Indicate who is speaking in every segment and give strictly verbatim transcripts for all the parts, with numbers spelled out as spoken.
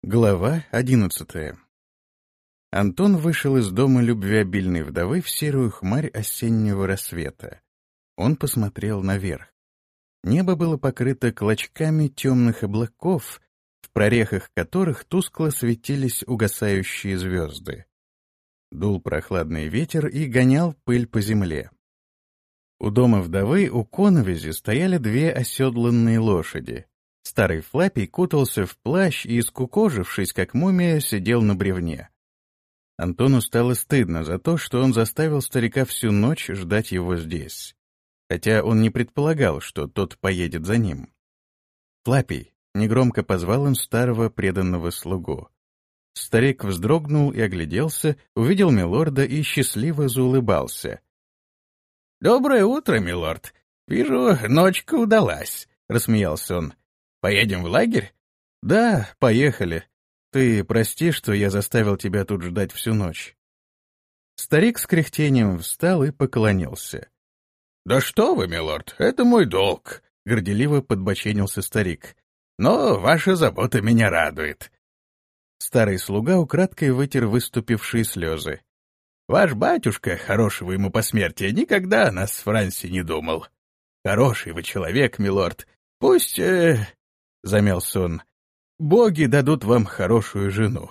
Speaker 1: Глава одиннадцатая. Антон вышел из дома любвеобильной вдовы в серую хмарь осеннего рассвета. Он посмотрел наверх. Небо было покрыто клочками темных облаков, в прорехах которых тускло светились угасающие звезды. Дул прохладный ветер и гонял пыль по земле. У дома вдовы у коновизи стояли две оседланные лошади. Старый Флаппий кутался в плащ и, скукожившись, как мумия, сидел на бревне. Антону стало стыдно за то, что он заставил старика всю ночь ждать его здесь, хотя он не предполагал, что тот поедет за ним. «Флаппий!» — негромко позвал он старого преданного слугу. Старик вздрогнул и огляделся, увидел милорда и счастливо заулыбался.
Speaker 2: «Доброе утро, милорд. Вижу, ночка удалась», — рассмеялся он. «Поедем в лагерь?»
Speaker 1: «Да, поехали. Ты прости, что я заставил тебя тут ждать всю ночь». Старик с кряхтением встал и поклонился.
Speaker 2: «Да что вы, милорд, это мой долг», —
Speaker 1: горделиво подбоченился старик.
Speaker 2: «Но ваша забота меня радует».
Speaker 1: Старый слуга украдкой вытер выступившие слезы.
Speaker 2: «Ваш батюшка, хорошего ему посмертия, никогда о нас с Франси не думал. Хороший вы человек, милорд. Пусть... Э, — замялся он, — боги дадут вам хорошую жену.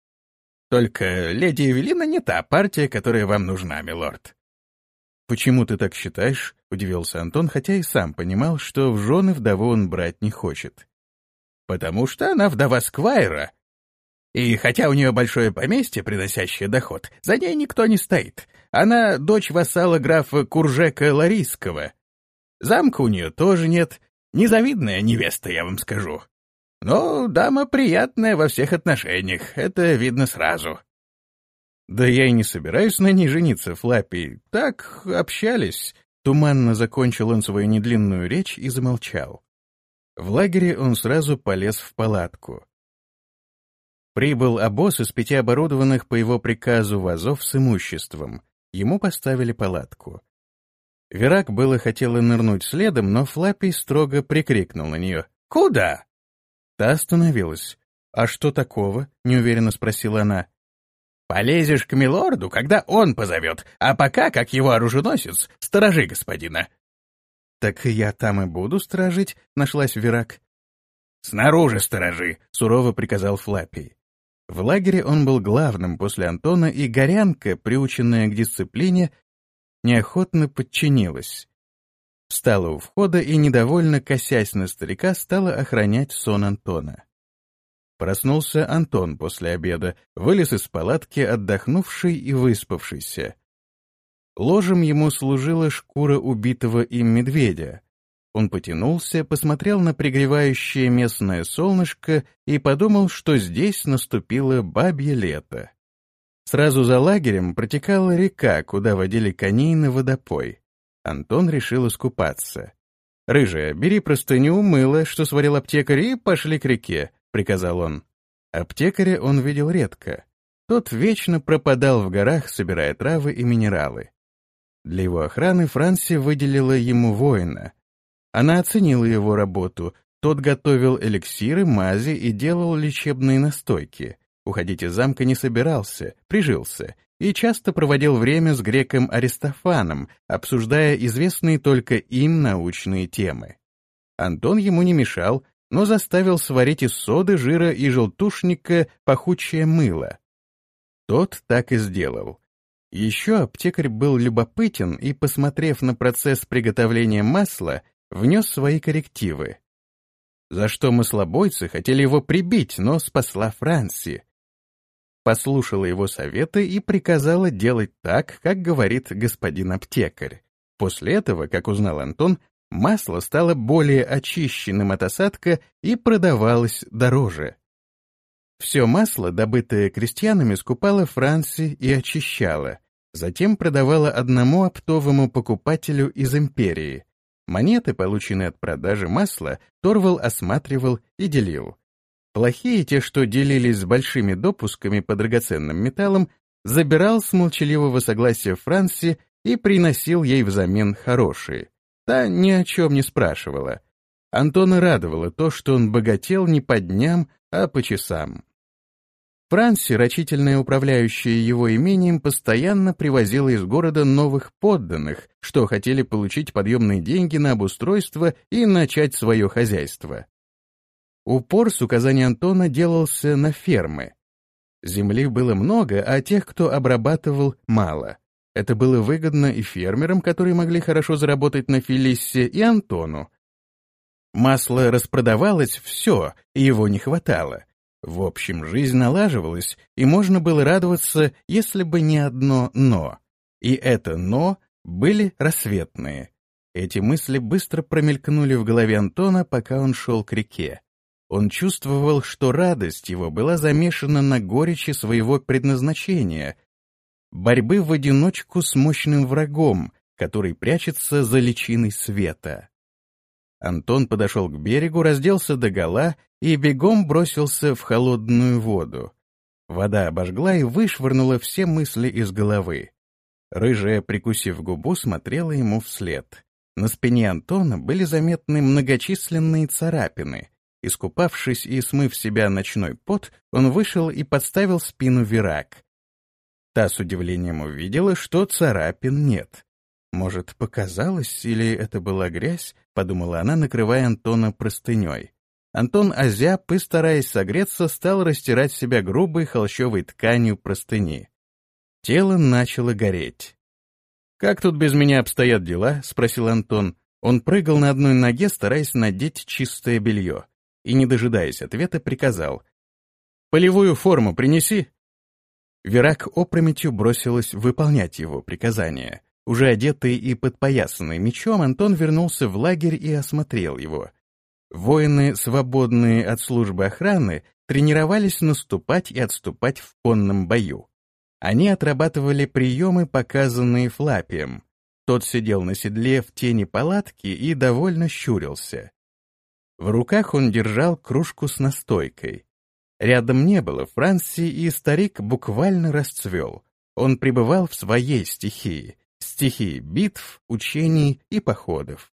Speaker 2: Только леди Эвелина не та партия, которая вам нужна, милорд».
Speaker 1: «Почему ты так считаешь?» — удивился Антон, хотя и сам понимал, что в жены вдову он брать не хочет.
Speaker 2: «Потому что она вдова сквайра. И хотя у нее большое поместье, приносящее доход, за ней никто не стоит. Она дочь вассала графа Куржека Ларийского. Замка у нее тоже нет. Незавидная невеста, я вам скажу. Но дама приятная во всех отношениях, это видно сразу».
Speaker 1: «Да я и не собираюсь на ней жениться, Флаппий. Так общались». Туманно закончил он свою недлинную речь и замолчал. В лагере он сразу полез в палатку. Прибыл обоз из пяти оборудованных по его приказу вазов с имуществом. Ему поставили палатку. Верак было хотела нырнуть следом, но Флаппий строго прикрикнул на нее.
Speaker 2: «Куда?»
Speaker 1: Та остановилась. «А что такого?» — неуверенно спросила она.
Speaker 2: «Полезешь к милорду, когда он позовет, а пока, как его оруженосец, сторожи господина».
Speaker 1: «Так я там и буду сторожить», — нашлась Верак.
Speaker 2: «Снаружи сторожи», — сурово приказал Флаппий.
Speaker 1: В лагере он был главным после Антона, и Горянка, приученная к дисциплине, неохотно подчинилась. Встала у входа и, недовольно косясь на старика, стала охранять сон Антона. Проснулся Антон после обеда, вылез из палатки, отдохнувший и выспавшийся. Ложем ему служила шкура убитого им медведя. Он потянулся, посмотрел на пригревающее местное солнышко и подумал, что здесь наступило бабье лето. Сразу за лагерем протекала река, куда водили коней на водопой. Антон решил искупаться. «Рыжая, бери простыню, мыло, что сварил аптекарь, и пошли к реке», — приказал он. Аптекаря он видел редко. Тот вечно пропадал в горах, собирая травы и минералы. Для его охраны Франси выделила ему воина. Она оценила его работу. Тот готовил эликсиры, мази и делал лечебные настойки. Уходить из замка не собирался, прижился и часто проводил время с греком Аристофаном, обсуждая известные только им научные темы. Антон ему не мешал, но заставил сварить из соды, жира и желтушника пахучее мыло. Тот так и сделал. Еще аптекарь был любопытен и, посмотрев на процесс приготовления масла, внес свои коррективы. За что маслобойцы хотели его прибить, но спасла Франси. Послушала его советы и приказала делать так, как говорит господин аптекарь. После этого, как узнал Антон, масло стало более очищенным от осадка и продавалось дороже. Все масло, добытое крестьянами, скупала Франси и очищала, затем продавала одному оптовому покупателю из империи. Монеты, полученные от продажи масла, Торвал осматривал и делил. Плохие, те, что делились с большими допусками по драгоценным металлам, забирал с молчаливого согласия Франси и приносил ей взамен хорошие. Та ни о чем не спрашивала. Антона радовало то, что он богател не по дням, а по часам. Франси, рачительная управляющая его имением, постоянно привозила из города новых подданных, что хотели получить подъемные деньги на обустройство и начать свое хозяйство. Упор с указания Антона делался на фермы. Земли было много, а тех, кто обрабатывал, мало. Это было выгодно и фермерам, которые могли хорошо заработать на Фелиссе, и Антону. Масло распродавалось все, и его не хватало. В общем, жизнь налаживалась, и можно было радоваться, если бы не одно «но». И это «но» были рассветные. Эти мысли быстро промелькнули в голове Антона, пока он шел к реке. Он чувствовал, что радость его была замешана на горечи своего предназначения, борьбы в одиночку с мощным врагом, который прячется за личиной света. Антон подошел к берегу, разделся догола и бегом бросился в холодную воду. Вода обожгла и вышвырнула все мысли из головы. Рыжая, прикусив губу, смотрела ему вслед. На спине Антона были заметны многочисленные царапины. Искупавшись и смыв с себя ночной пот, он вышел и подставил спину Вирак. Та с удивлением увидела, что царапин нет. «Может, показалось, или это была грязь?» — подумала она, накрывая Антона простыней. Антон озяб и, стараясь согреться, стал растирать себя грубой холщовой тканью простыни. Тело начало гореть. «Как тут без меня обстоят дела?» — спросил Антон. Он прыгал на одной ноге, стараясь надеть чистое белье, и, не дожидаясь ответа, приказал: «Полевую форму принеси». Вирак опрометью бросилась выполнять его приказания. Уже одетый и подпоясанный мечом, Антон вернулся в лагерь и осмотрел его. Воины, свободные от службы охраны, тренировались наступать и отступать в конном бою. Они отрабатывали приемы, показанные Флапием. Тот сидел на седле в тени палатки и довольно щурился. В руках он держал кружку с настойкой. Рядом не было Франси, и старик буквально расцвел. Он пребывал в своей стихии. Стихии битв, учений и походов.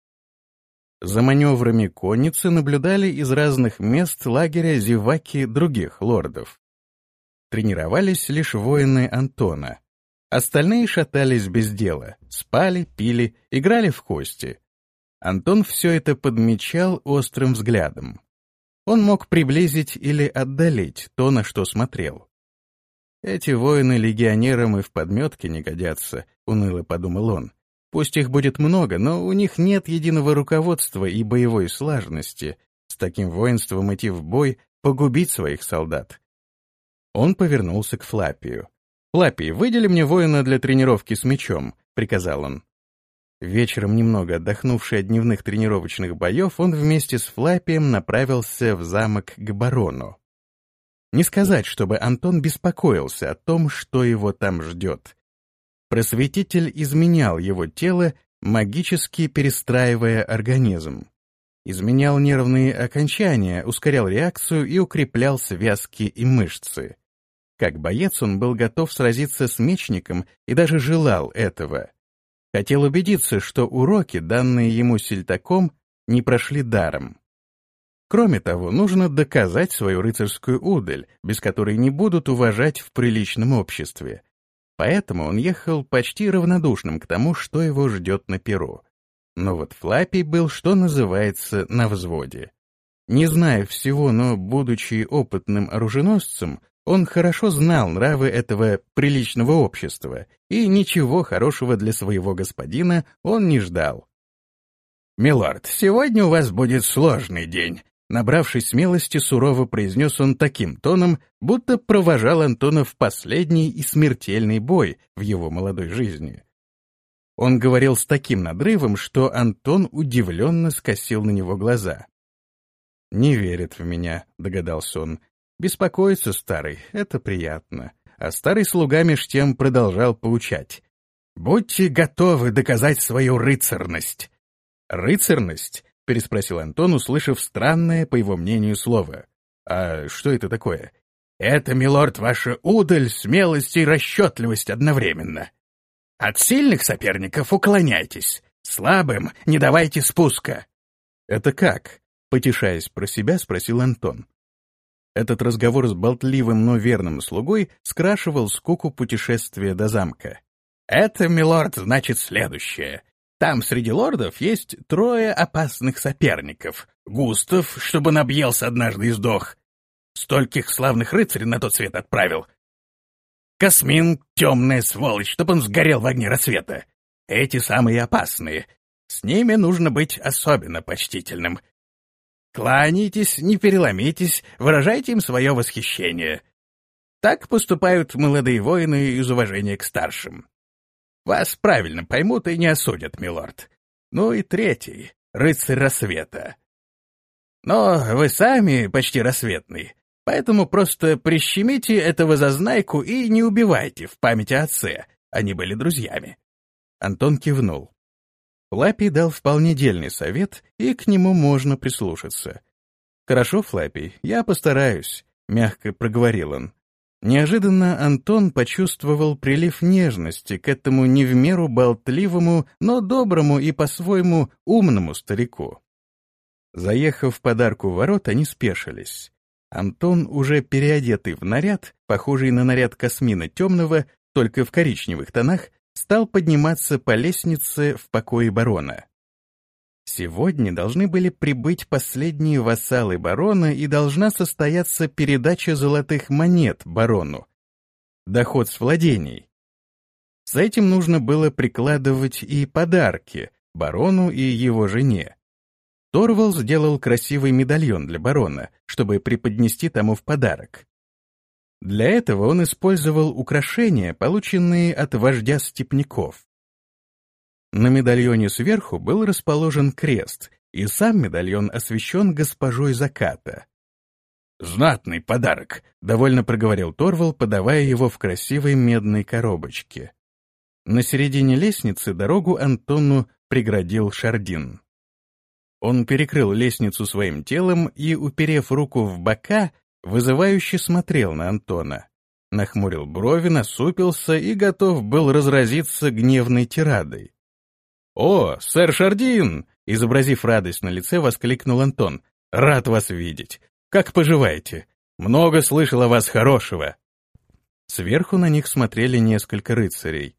Speaker 1: За маневрами конницы наблюдали из разных мест лагеря зеваки других лордов. Тренировались лишь воины Антона. Остальные шатались без дела, спали, пили, играли в кости. Антон все это подмечал острым взглядом. Он мог приблизить или отдалить то, на что смотрел. «Эти воины легионерам и в подметке не годятся», — уныло подумал он. «Пусть их будет много, но у них нет единого руководства и боевой слаженности. С таким воинством идти в бой, погубить своих солдат». Он повернулся к Флапию. «Флапий, выдели мне воина для тренировки с мечом», — приказал он. Вечером, немного отдохнувший от дневных тренировочных боев, он вместе с Флапием направился в замок к барону. Не сказать, чтобы Антон беспокоился о том, что его там ждет. Просветитель изменял его тело, магически перестраивая организм. Изменял нервные окончания, ускорял реакцию и укреплял связки и мышцы. Как боец он был готов сразиться с мечником и даже желал этого. Хотел убедиться, что уроки, данные ему сельтаком, не прошли даром. Кроме того, нужно доказать свою рыцарскую удаль, без которой не будут уважать в приличном обществе. Поэтому он ехал почти равнодушным к тому, что его ждет на перу. Но вот Флапий был, что называется, на взводе. Не зная всего, но будучи опытным оруженосцем, он хорошо знал нравы этого приличного общества, и ничего хорошего для своего господина он не ждал. «Милорд, сегодня у вас будет сложный день», — набравшись смелости, сурово произнес он таким тоном, будто провожал Антона в последний и смертельный бой в его молодой жизни. Он говорил с таким надрывом, что Антон удивленно скосил на него глаза. «Не верит в меня», — догадался он. «Беспокоится старый, это приятно». А старый слуга меж тем продолжал поучать. «Будьте готовы доказать свою рыцарность». «Рыцарность?» — переспросил Антон, услышав странное, по его мнению, слово. «А что это такое?» «Это, милорд, ваша удаль, смелость и расчетливость одновременно. От сильных соперников уклоняйтесь, слабым не давайте спуска». «Это как?» — потешаясь про себя, спросил Антон. Этот разговор с болтливым, но верным слугой скрашивал скуку путешествия до замка.
Speaker 2: «Это, милорд, значит следующее. Там среди лордов есть трое опасных соперников. Густав, чтобы он объелся однажды и сдох. Стольких славных рыцарей на тот свет отправил. Космин — темная сволочь, чтобы он сгорел в огне рассвета. Эти самые опасные. С ними нужно быть особенно почтительным. Кланяйтесь, не переломитесь, выражайте им свое восхищение. Так поступают молодые воины из уважения к старшим. Вас правильно поймут и не осудят, милорд. Ну и третий — рыцарь рассвета. Но вы сами почти рассветный, поэтому просто прищемите этого зазнайку и не убивайте в память о отце, они были друзьями».
Speaker 1: Антон кивнул. Флаппи дал вполне дельный совет, и к нему можно прислушаться. «Хорошо, Флаппи, я постараюсь», — мягко проговорил он. Неожиданно Антон почувствовал прилив нежности к этому не в меру болтливому, но доброму и по-своему умному старику. Заехав в подарку в ворот, они спешились. Антон, уже переодетый в наряд, похожий на наряд Космина темного, только в коричневых тонах, стал подниматься по лестнице в покое барона. Сегодня должны были прибыть последние вассалы барона, и должна состояться передача золотых монет барону. Доход с владений. С этим нужно было прикладывать и подарки барону и его жене. Торвал сделал красивый медальон для барона, чтобы преподнести тому в подарок. Для этого он использовал украшения, полученные от вождя степняков. На медальоне сверху был расположен крест, и сам медальон освящен госпожой заката.
Speaker 2: «Знатный подарок»,
Speaker 1: — довольно проговорил Торвал, подавая его в красивой медной коробочке. На середине лестницы дорогу Антону преградил Шардин. Он перекрыл лестницу своим телом и, уперев руку в бока, вызывающе смотрел на Антона. Нахмурил брови, насупился и готов был разразиться гневной тирадой. «О, сэр Шардин!» — изобразив радость на лице, воскликнул Антон. «Рад вас видеть. Как поживаете? Много слышал о вас хорошего». Сверху на них смотрели несколько рыцарей.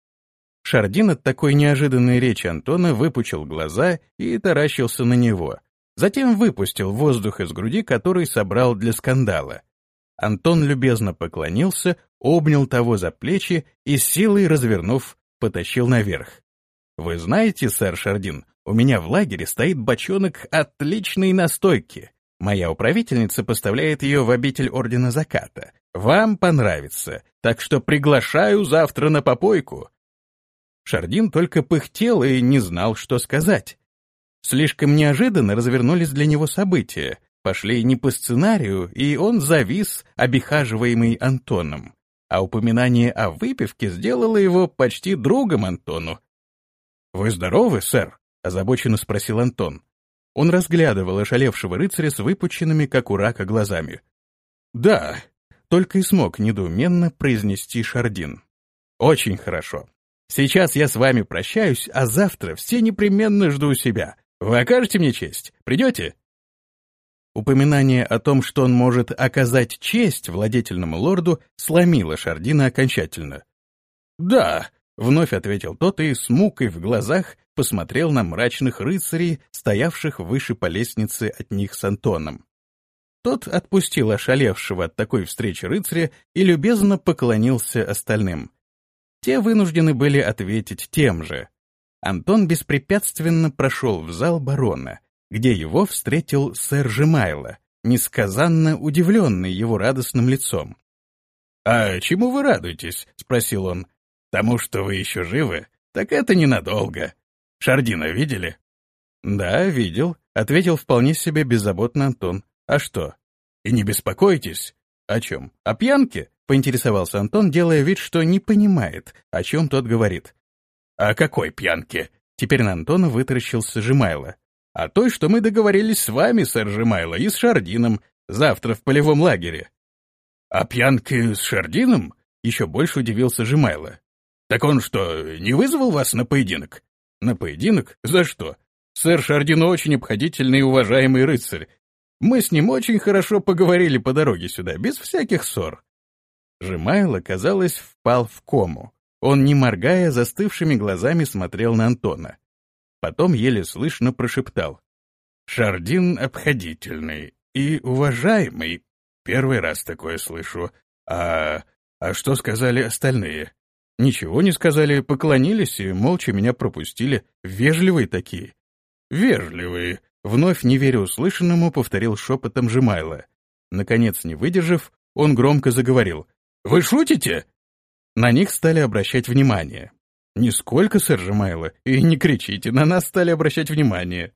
Speaker 1: Шардин от такой неожиданной речи Антона выпучил глаза и таращился на него. Затем выпустил воздух из груди, который собрал для скандала. Антон любезно поклонился, обнял того за плечи и, силой развернув, потащил наверх. «Вы знаете, сэр Шардин, у меня в лагере стоит бочонок отличной настойки. Моя управительница поставляет ее в обитель Ордена Заката. Вам понравится, так что приглашаю завтра на попойку». Шардин только пыхтел и не знал, что сказать. Слишком неожиданно развернулись для него события, пошли не по сценарию, и он завис, обихаживаемый Антоном. А упоминание о выпивке сделало его почти другом Антону. «Вы здоровы, сэр?» — озабоченно спросил Антон. Он разглядывал ошалевшего рыцаря с выпученными, как у рака, глазами. «Да», — только и смог недоуменно произнести Шардин. «Очень хорошо. Сейчас я с вами прощаюсь, а завтра все непременно жду себя. Вы окажете мне честь? Придете?» Упоминание о том, что он может оказать честь владетельному лорду, сломило Шардина окончательно. «Да», — вновь ответил тот и с мукой в глазах посмотрел на мрачных рыцарей, стоявших выше по лестнице от них с Антоном. Тот отпустил ошалевшего от такой встречи рыцаря и любезно поклонился остальным. Те вынуждены были ответить тем же. Антон беспрепятственно прошел в зал барона, где его встретил сэр Жемайло, несказанно удивленный его радостным лицом. «А чему вы радуетесь?» — спросил он. «Тому, что вы еще живы? Так это ненадолго. Шардина видели?» «Да, видел», — ответил вполне себе беззаботно Антон. «А что?» «И не беспокойтесь». «О чем? О пьянке?» — поинтересовался Антон, делая вид, что не понимает, о чем тот говорит. «О какой пьянке?» — теперь на Антона вытаращился Жемайло. «О той, что мы договорились с вами, сэр Жемайло, и с Шардином, завтра в полевом лагере». «О пьянке с Шардином?» — еще больше удивился Жемайло. «Так он что, не вызвал вас на поединок?» «На поединок? За что? Сэр Шардин очень обходительный и уважаемый рыцарь.
Speaker 2: Мы с ним очень хорошо поговорили по дороге сюда, без всяких ссор».
Speaker 1: Жемайло, казалось, впал в кому. Он, не моргая, застывшими глазами смотрел на Антона. Потом еле слышно прошептал: «Шардин обходительный и уважаемый. Первый раз такое слышу. А, а что сказали остальные?» «Ничего не сказали, поклонились и молча меня пропустили. Вежливые такие». «Вежливые», — вновь не веря услышанному, повторил шепотом Жемайло. Наконец, не выдержав, он громко заговорил: «Вы шутите?» На них стали обращать внимание. «Нисколько, сэр Жемайло, и не кричите, на нас стали обращать внимание».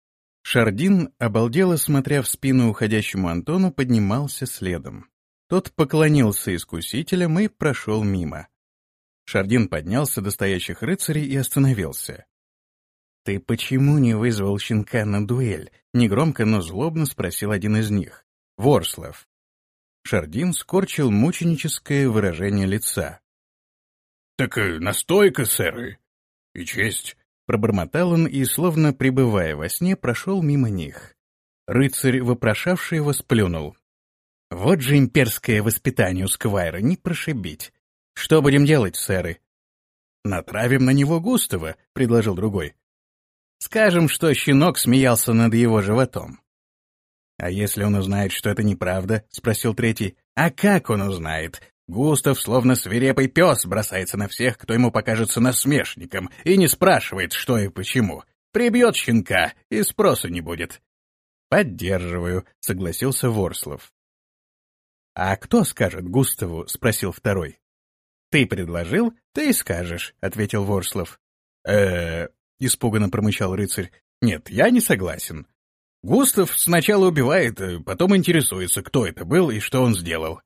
Speaker 1: Шардин, обалдело смотря в спину уходящему Антону, поднимался следом. Тот поклонился искусителям и прошел мимо. Шардин поднялся до стоящих рыцарей и остановился. «Ты почему не вызвал щенка на дуэль?» — негромко, но злобно спросил один из них. Ворслав. Шардин скорчил мученическое выражение лица.
Speaker 2: «Так настойка, сэры, и честь»,
Speaker 1: — пробормотал он и, словно пребывая во сне, прошел мимо них. Рыцарь, вопрошавший его, сплюнул. «Вот же имперское воспитание у сквайра, не прошибить. Что будем делать, сэры?»
Speaker 2: «Натравим на него Густава», — предложил другой.
Speaker 1: «Скажем, что щенок смеялся над его животом». «А если он узнает, что это неправда?» — спросил третий. «А как он узнает? Густав, словно свирепый пес, бросается на всех, кто ему покажется насмешником, и не спрашивает, что и почему. Прибьет щенка, и спросу не будет». «Поддерживаю», — согласился Ворслав. «А кто скажет Густаву?» — спросил второй. «Ты предложил, ты и скажешь», — ответил Ворслав. э испуганно промычал рыцарь. «Нет, я не согласен. Густав сначала убивает, потом интересуется, кто это был и что он сделал».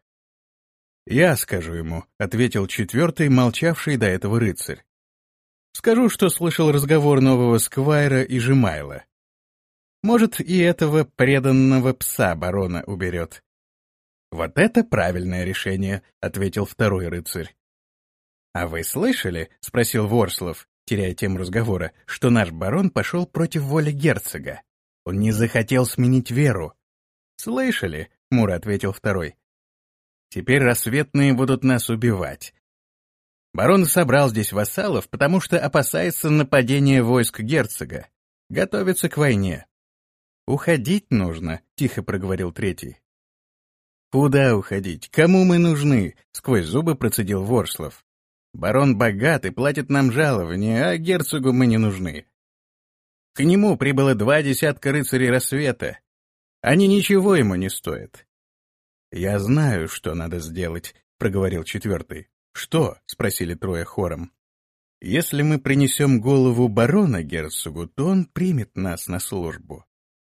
Speaker 1: «Я скажу ему», — ответил четвертый, молчавший до этого рыцарь. «Скажу, что слышал разговор нового сквайра и Жемайла. Может, и этого преданного пса барона уберет». «Вот это правильное решение», — ответил второй рыцарь. «А вы слышали?» — спросил Ворслав, теряя тему разговора, что наш барон пошел против воли герцога. Он не захотел сменить веру. «Слышали?» — хмуро ответил второй. «Теперь рассветные будут нас убивать. Барон собрал здесь вассалов, потому что опасается нападения войск герцога. Готовится к войне». «Уходить нужно», — тихо проговорил третий. «Куда уходить? Кому мы нужны?» — сквозь зубы процедил Ворслав. «Барон богат и платит нам жалование, а герцогу мы не нужны. К нему прибыло два десятка рыцарей рассвета. Они ничего ему не стоят». «Я знаю, что надо сделать», — проговорил четвертый. «Что?» — спросили трое хором. «Если мы принесем голову барона герцогу, то он примет нас на службу».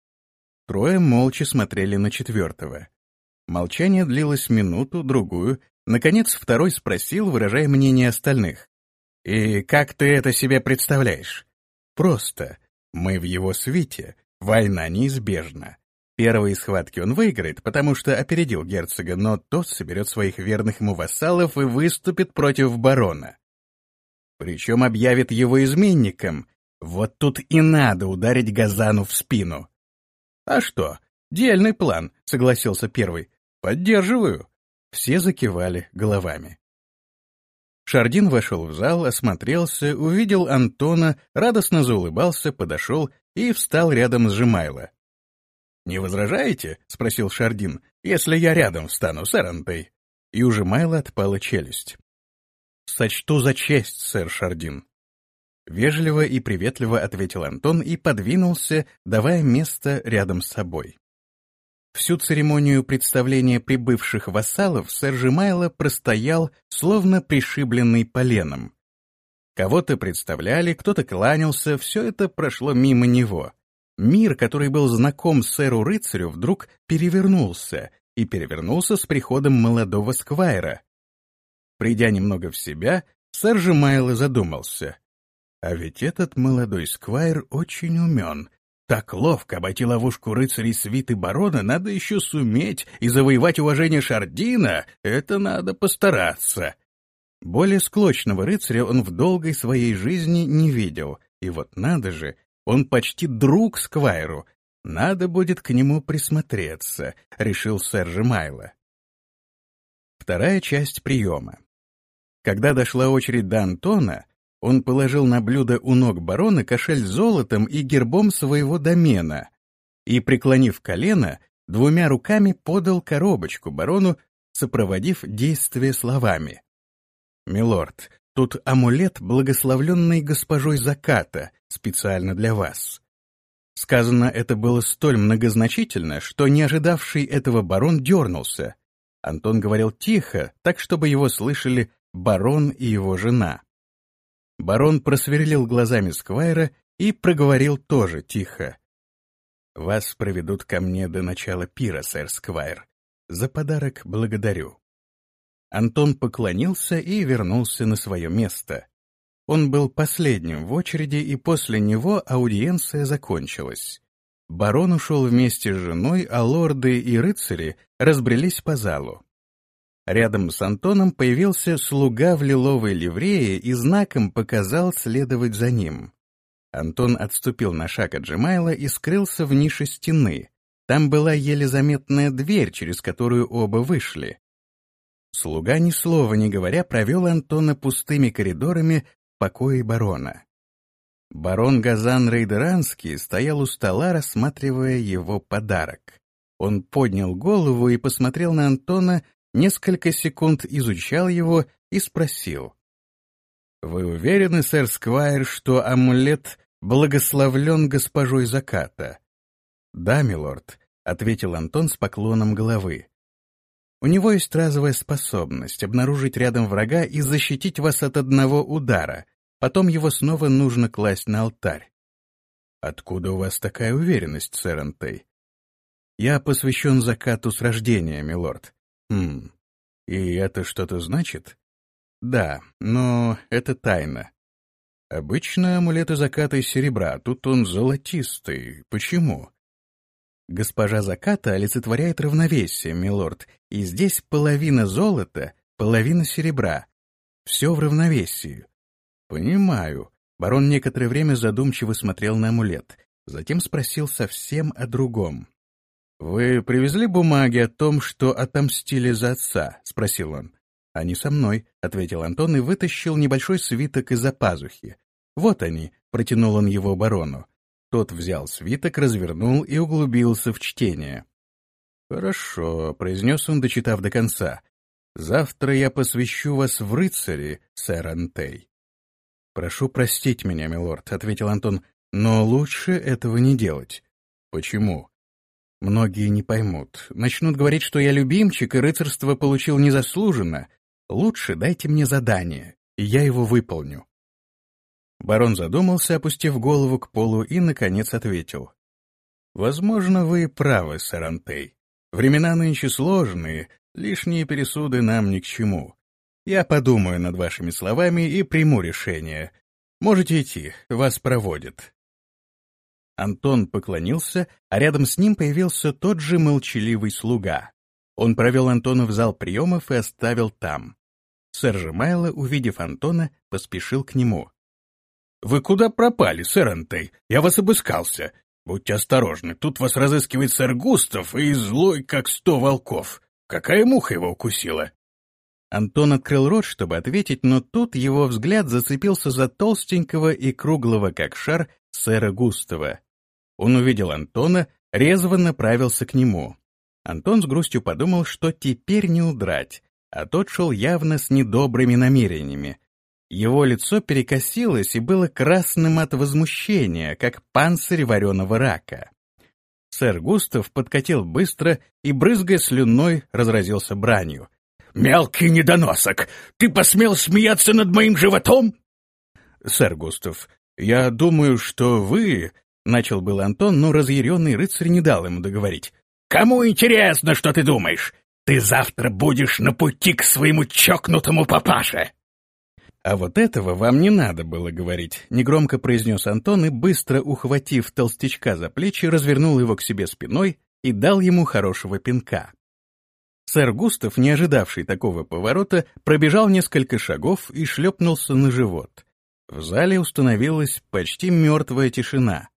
Speaker 1: Трое молча смотрели на четвертого. Молчание длилось минуту, другую. Наконец второй спросил, выражая мнение остальных. «И как ты это себе представляешь?» «Просто. Мы в его свите. Война неизбежна. Первые схватки он выиграет, потому что опередил герцога, но тот соберет своих верных ему вассалов и выступит против барона. Причем объявит его изменником. Вот тут и надо ударить Газану в спину». «А что? Дельный план», — согласился первый. «Поддерживаю». Все закивали головами. Шардин вошел в зал, осмотрелся, увидел Антона, радостно заулыбался, подошел и встал рядом с Жемайло. «Не возражаете?» — спросил Шардин. «Если я рядом встану, сэр Антей». И у Жемайла отпала челюсть. «Сочту за честь, сэр Шардин». Вежливо и приветливо ответил Антон и подвинулся, давая место рядом с собой. Всю церемонию представления прибывших вассалов сэр Жемайло простоял, словно пришибленный поленом. Кого-то представляли, кто-то кланялся, все это прошло мимо него. Мир, который был знаком сэру-рыцарю, вдруг перевернулся, и перевернулся с приходом молодого сквайра. Придя немного в себя, сэр Жемайло задумался. А ведь этот молодой сквайр очень умен. Так ловко обойти ловушку рыцарей свиты барона надо еще суметь, и завоевать уважение Шардина — это надо постараться. Более склочного рыцаря он в долгой своей жизни не видел, и вот надо же, он почти друг сквайру. Надо будет к нему присмотреться, решил сэр Жемайло. Вторая часть приема. Когда дошла очередь до Антона, он положил на блюдо у ног барона кошель с золотом и гербом своего домена и, преклонив колено, двумя руками подал коробочку барону, сопроводив действие словами. «Милорд, тут амулет, благословленный госпожой заката, специально для вас». Сказано это было столь многозначительно, что не ожидавший этого барон дернулся. Антон говорил тихо, так, чтобы его слышали барон и его жена. Барон просверлил глазами сквайра и проговорил тоже тихо. «Вас проведут ко мне до начала пира, сэр Сквайр. За подарок благодарю». Антон поклонился и вернулся на свое место. Он был последним в очереди, и после него аудиенция закончилась. Барон ушел вместе с женой, а лорды и рыцари разбрелись по залу. Рядом с Антоном появился слуга в лиловой ливрее и знаком показал следовать за ним. Антон отступил на шаг от Жемайла и скрылся в нише стены. Там была еле заметная дверь, через которую оба вышли. Слуга, ни слова не говоря, провел Антона пустыми коридорами в покое барона. Барон Газан Рейдеранский стоял у стола, рассматривая его подарок. Он поднял голову и посмотрел на Антона, несколько секунд изучал его и спросил. «Вы уверены, сэр Сквайр, что амулет благословлен госпожой заката?» «Да, милорд», — ответил Антон с поклоном головы. «У него есть разовая способность обнаружить рядом врага и защитить вас от одного удара. Потом его снова нужно класть на алтарь». «Откуда у вас такая уверенность, сэр Антей?» «Я посвящен закату с рождения, милорд». «Хм, и это что-то значит?» «Да, но это тайна. Обычно амулеты заката из серебра, тут он золотистый. Почему?» «Госпожа заката олицетворяет равновесие, милорд, и здесь половина золота, половина серебра. Все в равновесии». «Понимаю». Барон некоторое время задумчиво смотрел на амулет, затем спросил совсем о другом. «Вы привезли бумаги о том, что отомстили за отца?» — спросил он. «Они со мной», — ответил Антон и вытащил небольшой свиток из-за пазухи. «Вот они», — протянул он его барону. Тот взял свиток, развернул и углубился в чтение. «Хорошо», — произнес он, дочитав до конца. «Завтра я посвящу вас в рыцари, сэр Антей». «Прошу простить меня, милорд», — ответил Антон, — «но лучше этого не делать». «Почему?» «Многие не поймут. Начнут говорить, что я любимчик и рыцарство получил незаслуженно. Лучше дайте мне задание, и я его выполню». Барон задумался, опустив голову к полу, и, наконец, ответил. «Возможно, вы правы, сэр Антей. Времена нынче сложные, лишние пересуды нам ни к чему. Я подумаю над вашими словами и приму решение. Можете идти, вас проводят». Антон поклонился, а рядом с ним появился тот же молчаливый слуга. Он провел Антона в зал приемов и оставил там. Сэр Жемайло, увидев Антона, поспешил к нему. «Вы куда пропали, сэр Антей? Я вас обыскался. Будьте осторожны, тут вас разыскивает сэр Густав и злой, как сто волков. Какая муха его укусила?» Антон открыл рот, чтобы ответить, но тут его взгляд зацепился за толстенького и круглого, как шар, сэра Густава. Он увидел Антона, резво направился к нему. Антон с грустью подумал, что теперь не удрать, а тот шел явно с недобрыми намерениями. Его лицо перекосилось и было красным от возмущения, как панцирь вареного рака. Сэр Густав подкатил быстро и, брызгая слюной, разразился бранью. «Мелкий недоносок! Ты посмел смеяться над моим животом?» «Сэр Густав, я думаю, что вы...» — начал был Антон, но разъяренный рыцарь не дал ему договорить. «Кому интересно, что ты думаешь? Ты завтра будешь на пути к своему чокнутому папаше!» «А вот этого вам не надо было говорить», — негромко произнес Антон и, быстро ухватив толстячка за плечи, развернул его к себе спиной и дал ему хорошего пинка. Сэр Густав, не ожидавший такого поворота, пробежал несколько шагов и шлепнулся на живот. В зале установилась почти мертвая тишина.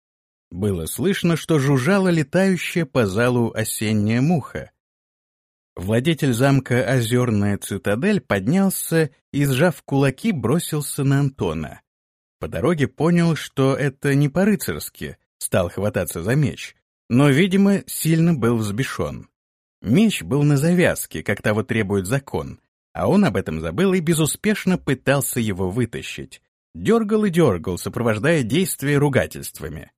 Speaker 1: Было слышно, что жужжала летающая по залу осенняя муха. Владетель замка «Озерная цитадель» поднялся и, сжав кулаки, бросился на Антона. По дороге понял, что это не по-рыцарски, стал хвататься за меч, но, видимо, сильно был взбешен. Меч был на завязке, как того требует закон, а он об этом забыл и безуспешно пытался его вытащить. Дергал и дергал, сопровождая действия ругательствами.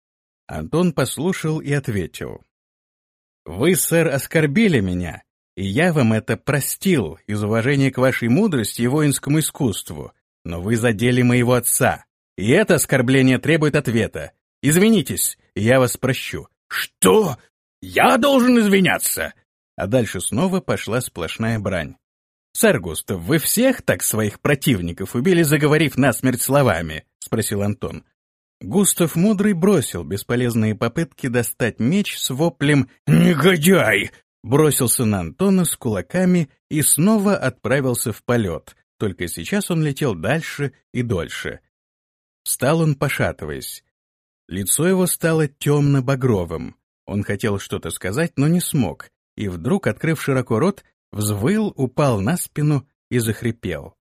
Speaker 1: Антон послушал и ответил. «Вы, сэр, оскорбили меня, и я вам это простил из уважения к вашей мудрости и воинскому искусству, но вы задели моего отца, и это оскорбление требует ответа. Извинитесь, и я вас прощу».
Speaker 2: «Что? Я должен извиняться?»
Speaker 1: А дальше снова пошла сплошная брань. «Сэр Густав, вы всех так своих противников убили, заговорив насмерть словами?» — спросил Антон. Густав Мудрый бросил бесполезные попытки достать меч с воплем «Негодяй!», бросился на Антона с кулаками и снова отправился в полет, только сейчас он летел дальше и дольше. Встал он, пошатываясь. Лицо его стало темно-багровым. Он хотел что-то сказать, но не смог, и вдруг, открыв широко рот, взвыл, упал на спину и захрипел.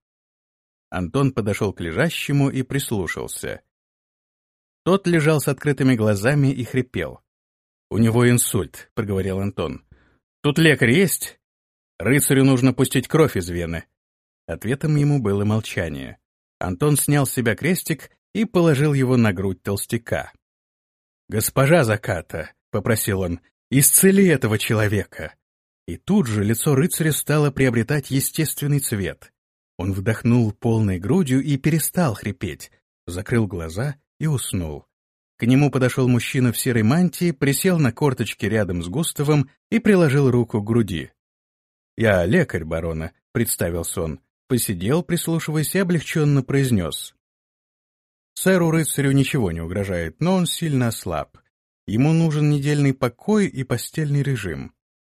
Speaker 1: Антон подошел к лежащему и прислушался. Тот лежал с открытыми глазами и хрипел. «У него инсульт», — проговорил Антон. «Тут лекарь есть? Рыцарю нужно пустить кровь из вены». Ответом ему было молчание. Антон снял с себя крестик и положил его на грудь толстяка. «Госпожа Заката», — попросил он, — «исцели этого человека». И тут же лицо рыцаря стало приобретать естественный цвет. Он вдохнул полной грудью и перестал хрипеть, закрыл глаза и уснул. К нему подошел мужчина в серой мантии, присел на корточки рядом с Густавом и приложил руку к груди. «Я лекарь барона», — представился он, посидел, прислушиваясь, и облегченно произнес. «Сэру-рыцарю ничего не угрожает, но он сильно ослаб. Ему нужен недельный покой и постельный режим».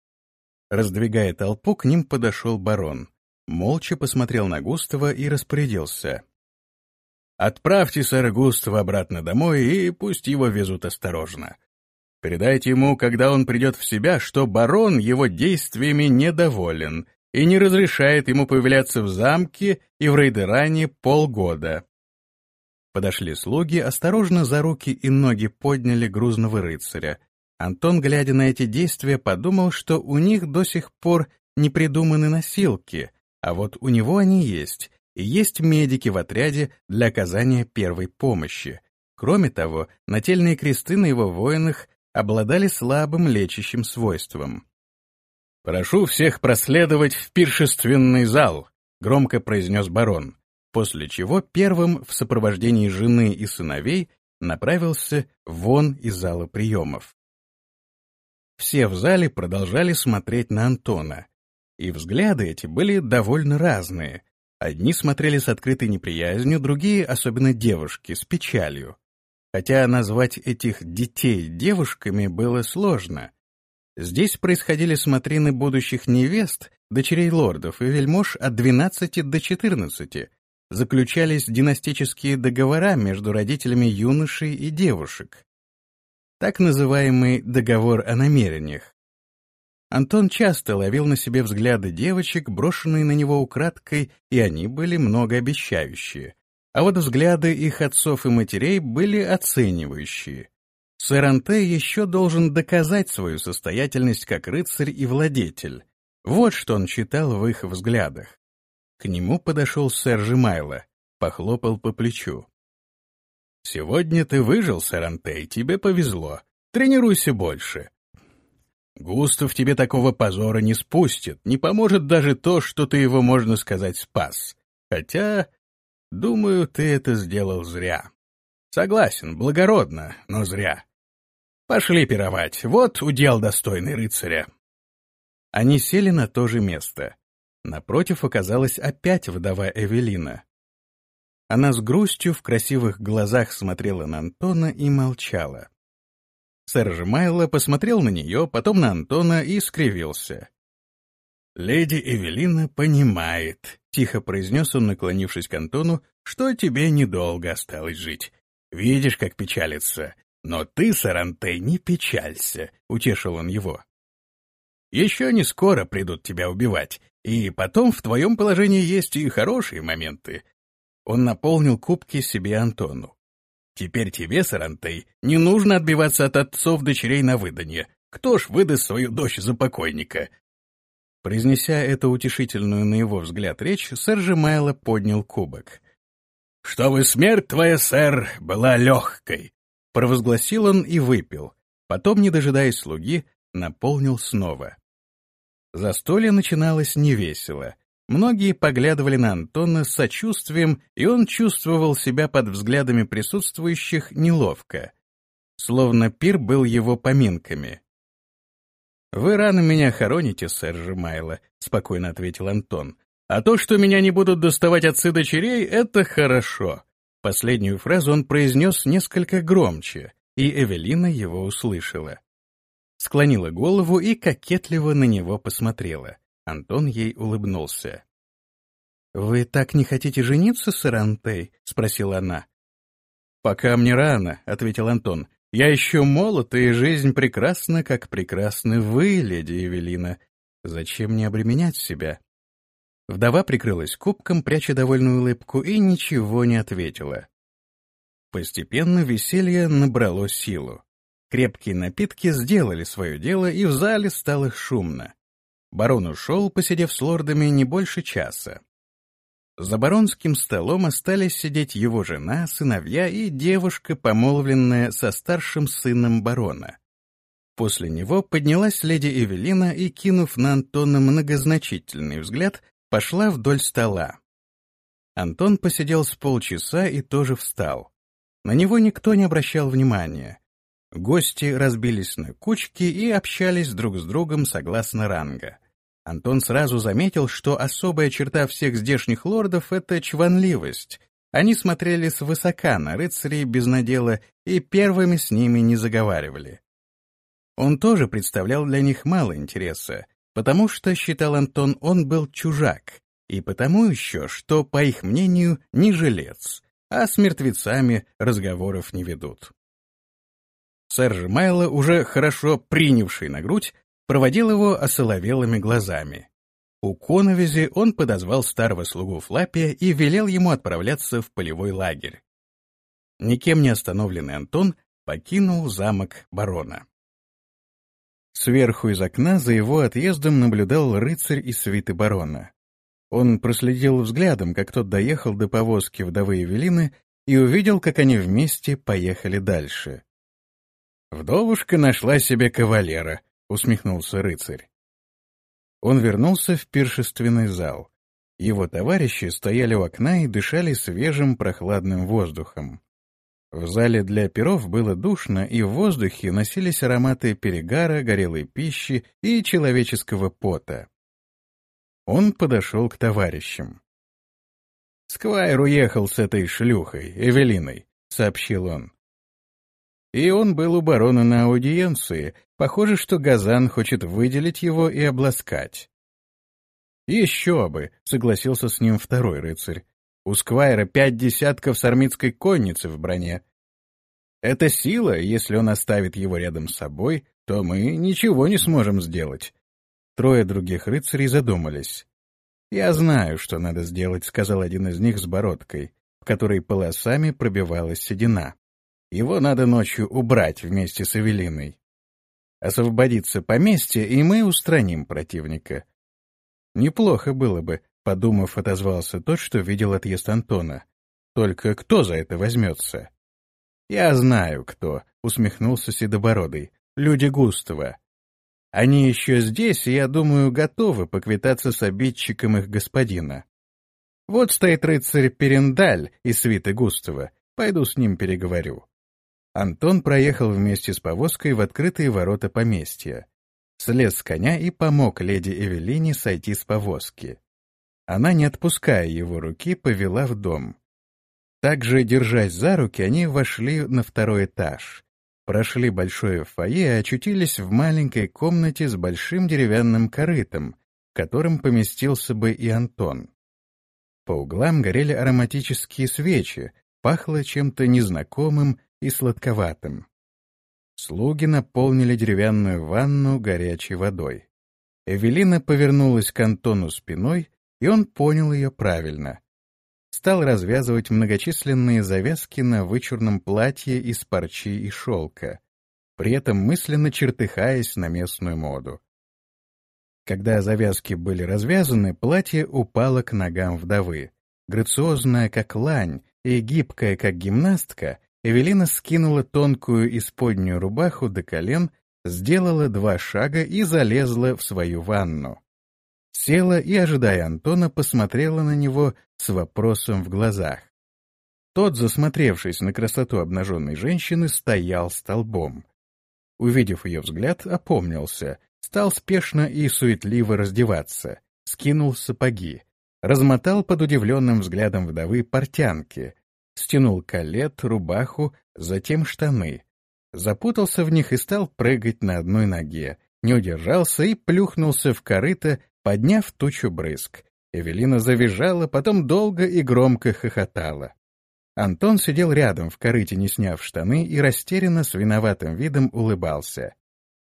Speaker 1: Раздвигая толпу, к ним подошел барон. Молча посмотрел на Густава и распорядился. «Отправьте сэра Густава обратно домой и пусть его везут осторожно. Передайте ему, когда он придет в себя, что барон его действиями недоволен и не разрешает ему появляться в замке и в Рейдеране полгода». Подошли слуги, осторожно за руки и ноги подняли грузного рыцаря. Антон, глядя на эти действия, подумал, что у них до сих пор не придуманы носилки, а вот у него они есть, и есть медики в отряде для оказания первой помощи. Кроме того, нательные кресты на его воинах обладали слабым лечащим свойством. «Прошу всех проследовать в пиршественный зал», — громко произнес барон, после чего первым в сопровождении жены и сыновей направился вон из зала приемов. Все в зале продолжали смотреть на Антона, и взгляды эти были довольно разные. Одни смотрели с открытой неприязнью, другие, особенно девушки, с печалью. Хотя назвать этих детей девушками было сложно. Здесь происходили смотрины будущих невест, дочерей лордов и вельмож от двенадцати до четырнадцати. Заключались династические договора между родителями юношей и девушек. Так называемый договор о намерениях. Антон часто ловил на себе взгляды девочек, брошенные на него украдкой, и они были многообещающие. А вот взгляды их отцов и матерей были оценивающие. Сэр Анте еще должен доказать свою состоятельность как рыцарь и владетель. Вот что он читал в их взглядах. К нему подошел сэр Жемайло, похлопал по плечу. «Сегодня ты выжил, сэр Анте, тебе повезло. Тренируйся больше. Густав тебе такого позора не спустит, не поможет даже то, что ты его, можно сказать, спас. Хотя, думаю, ты это сделал зря. Согласен, благородно, но зря. Пошли пировать, вот удел достойный рыцаря». Они сели на то же место. Напротив оказалась опять вдова Эвелина. Она с грустью в красивых глазах смотрела на Антона и молчала. Сэр Жемайло посмотрел на нее, потом на Антона и скривился. «Леди Эвелина понимает», — тихо произнес он, наклонившись к Антону, «что тебе недолго осталось жить. Видишь, как печалится.
Speaker 2: «Но ты, Сарантей, не печалься», — утешил он его. «Еще не скоро придут тебя убивать, и потом в твоем положении есть и хорошие моменты». Он наполнил кубки себе Антону. «Теперь тебе, Сарантей, не нужно отбиваться от отцов дочерей на выданье. Кто ж выдаст свою дочь за покойника?» Произнеся эту утешительную на его взгляд речь, сэр Жемайло поднял кубок. «Чтобы смерть твоя, сэр, была легкой», — провозгласил он и выпил. Потом, не дожидаясь слуги, наполнил снова. Застолье начиналось невесело. Многие поглядывали на Антона с сочувствием, и он чувствовал себя под взглядами присутствующих неловко, словно пир был его поминками. «Вы рано меня хороните, сэр Жемайло», — спокойно ответил Антон. «А то, что меня не будут доставать отцы дочерей, это хорошо». Последнюю фразу он произнес несколько громче, и Эвелина его услышала. Склонила голову и кокетливо на него посмотрела. Антон ей улыбнулся. «Вы так не хотите жениться, Сарантей?» — спросила она. «Пока мне рано», — ответил Антон. «Я еще молод, и жизнь прекрасна, как прекрасны вы, леди Эвелина. Зачем мне обременять себя?» Вдова прикрылась кубком, пряча довольную улыбку, и ничего не ответила. Постепенно веселье набрало силу. Крепкие напитки сделали свое дело, и в зале стало шумно. Барон ушел, посидев с лордами не больше часа. За баронским столом остались сидеть его жена, сыновья и девушка, помолвленная со старшим сыном барона. После него поднялась леди Эвелина и, кинув на Антона многозначительный взгляд, пошла вдоль стола. Антон посидел с полчаса и тоже встал. На него никто не обращал внимания. Гости разбились на кучки и общались друг с другом согласно ранга. Антон сразу заметил, что особая черта всех здешних лордов — это чванливость. Они смотрели свысока на рыцарей без надела и первыми с ними не заговаривали. Он тоже представлял для них мало интереса, потому что, считал Антон, он был чужак, и потому еще, что, по их мнению, не жилец, а с мертвецами разговоров не ведут. Сэр Жемайло, уже хорошо принявший на грудь, проводил его осоловелыми глазами. У коновизи он подозвал старого слугу Флапия и велел ему отправляться в полевой лагерь. Никем не остановленный Антон покинул замок барона. Сверху из окна за его отъездом наблюдал рыцарь из свиты барона. Он проследил взглядом, как тот доехал до повозки вдовы Эвелины, и увидел, как они вместе поехали дальше. «Вдовушка нашла себе кавалера», — усмехнулся рыцарь. Он вернулся в пиршественный зал. Его товарищи стояли у окна и дышали свежим прохладным воздухом. В зале для пиров было душно, и в воздухе носились ароматы перегара, горелой пищи и человеческого пота. Он подошел к товарищам. «Сквайр уехал с этой шлюхой, Эвелиной», — сообщил он. И он был у барона на аудиенции. Похоже, что Газан хочет выделить его и обласкать. «Еще бы», — согласился с ним второй рыцарь. «У сквайра пять десятков сармитской конницы в броне. Это сила, если он оставит его рядом с собой, то мы ничего не сможем сделать». Трое других рыцарей задумались. «Я знаю, что надо сделать», — сказал один из них с бородкой, в которой полосами пробивалась седина. «Его надо ночью убрать вместе с Эвелиной. Освободится поместье, и мы устраним противника». «Неплохо было бы», — подумав, отозвался тот, что видел отъезд Антона. «Только кто за это возьмется?» «Я знаю, кто», — усмехнулся Седобородый. «Люди Густава. Они еще здесь, и, я думаю, готовы поквитаться с обидчиком их господина. Вот стоит рыцарь Перендаль из свиты Густава. Пойду с ним переговорю». Антон проехал вместе с повозкой в открытые ворота поместья. Слез с коня и помог леди Эвелине сойти с повозки. Она, не отпуская его руки, повела в дом. Также, держась за руки, они вошли на второй этаж. Прошли большое фойе и очутились в маленькой комнате с большим деревянным корытом, в котором поместился бы и Антон. По углам горели ароматические свечи, пахло чем-то незнакомым и сладковатым.
Speaker 1: Слуги наполнили деревянную ванну горячей водой. Эвелина повернулась к Антону спиной, и он понял ее правильно. Стал развязывать многочисленные завязки на вычурном платье из парчи и шелка, при этом мысленно чертыхаясь на местную моду. Когда завязки были развязаны, платье упало к ногам вдовы. Грациозная, как лань, и гибкая, как гимнастка, Эвелина скинула тонкую исподнюю рубаху до колен, сделала два шага и залезла в свою ванну. Села и, ожидая Антона, посмотрела на него с вопросом в глазах. Тот, засмотревшись на красоту обнаженной женщины, стоял столбом. Увидев ее взгляд, опомнился, стал спешно и суетливо раздеваться, скинул сапоги, размотал под удивленным взглядом вдовы портянки, стянул калет, рубаху, затем штаны, запутался в них и стал прыгать на одной ноге, не удержался и плюхнулся в корыто, подняв тучу брызг. Эвелина завизжала, потом долго и громко хохотала. Антон сидел рядом в корыте, не сняв штаны, и растерянно с виноватым видом улыбался.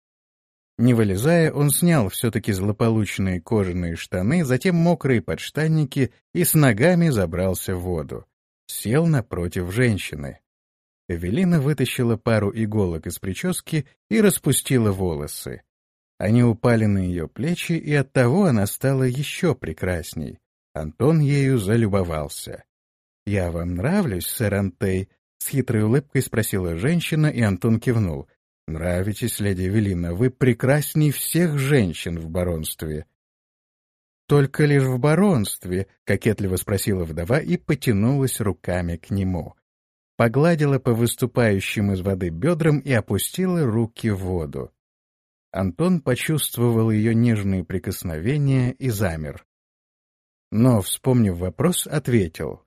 Speaker 1: Не вылезая, он снял все-таки злополучные кожаные штаны, затем мокрые подштанники и с ногами забрался в воду. Сел напротив женщины. Эвелина вытащила пару иголок из прически и распустила волосы. Они упали на ее плечи, и оттого она стала еще прекрасней. Антон ею залюбовался. «Я вам нравлюсь, сэр Антей?» — с хитрой улыбкой спросила женщина, и Антон кивнул. «Нравитесь, леди Эвелина, вы прекрасней всех женщин в баронстве». «Только лишь в баронстве?» — кокетливо спросила вдова и потянулась руками к нему. Погладила по выступающим из воды бедрам и опустила руки в воду. Антон почувствовал ее нежные прикосновения и замер. Но, вспомнив вопрос, ответил.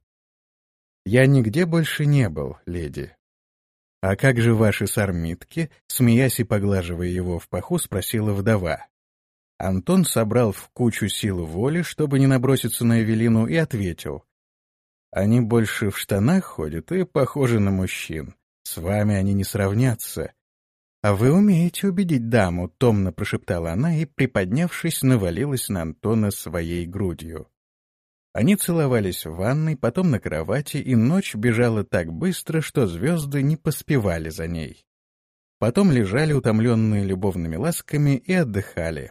Speaker 1: «Я нигде больше не был, леди». «А как же ваши сармитки?» — смеясь и поглаживая его в паху, спросила вдова. Антон собрал в кучу силу воли, чтобы не наброситься на Эвелину, и ответил. «Они больше в штанах ходят и похожи на мужчин. С вами они не сравнятся». «А вы умеете убедить даму», — томно прошептала она и, приподнявшись, навалилась на Антона своей грудью. Они целовались в ванной, потом на кровати, и ночь бежала так быстро, что звезды не поспевали за ней. Потом лежали, утомленные любовными ласками, и отдыхали.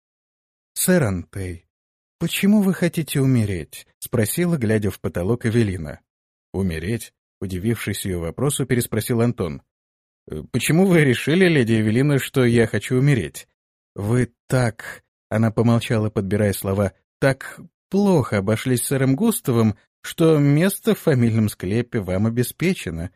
Speaker 1: «Сэр Антей, почему вы хотите умереть?» — спросила, глядя в потолок, Эвелина. «Умереть?» — удивившись ее вопросу, переспросил Антон. «Почему вы решили, леди Эвелина, что я хочу умереть?» «Вы так...» — она помолчала, подбирая слова. «Так плохо обошлись с сэром Густавом, что место в фамильном склепе вам обеспечено».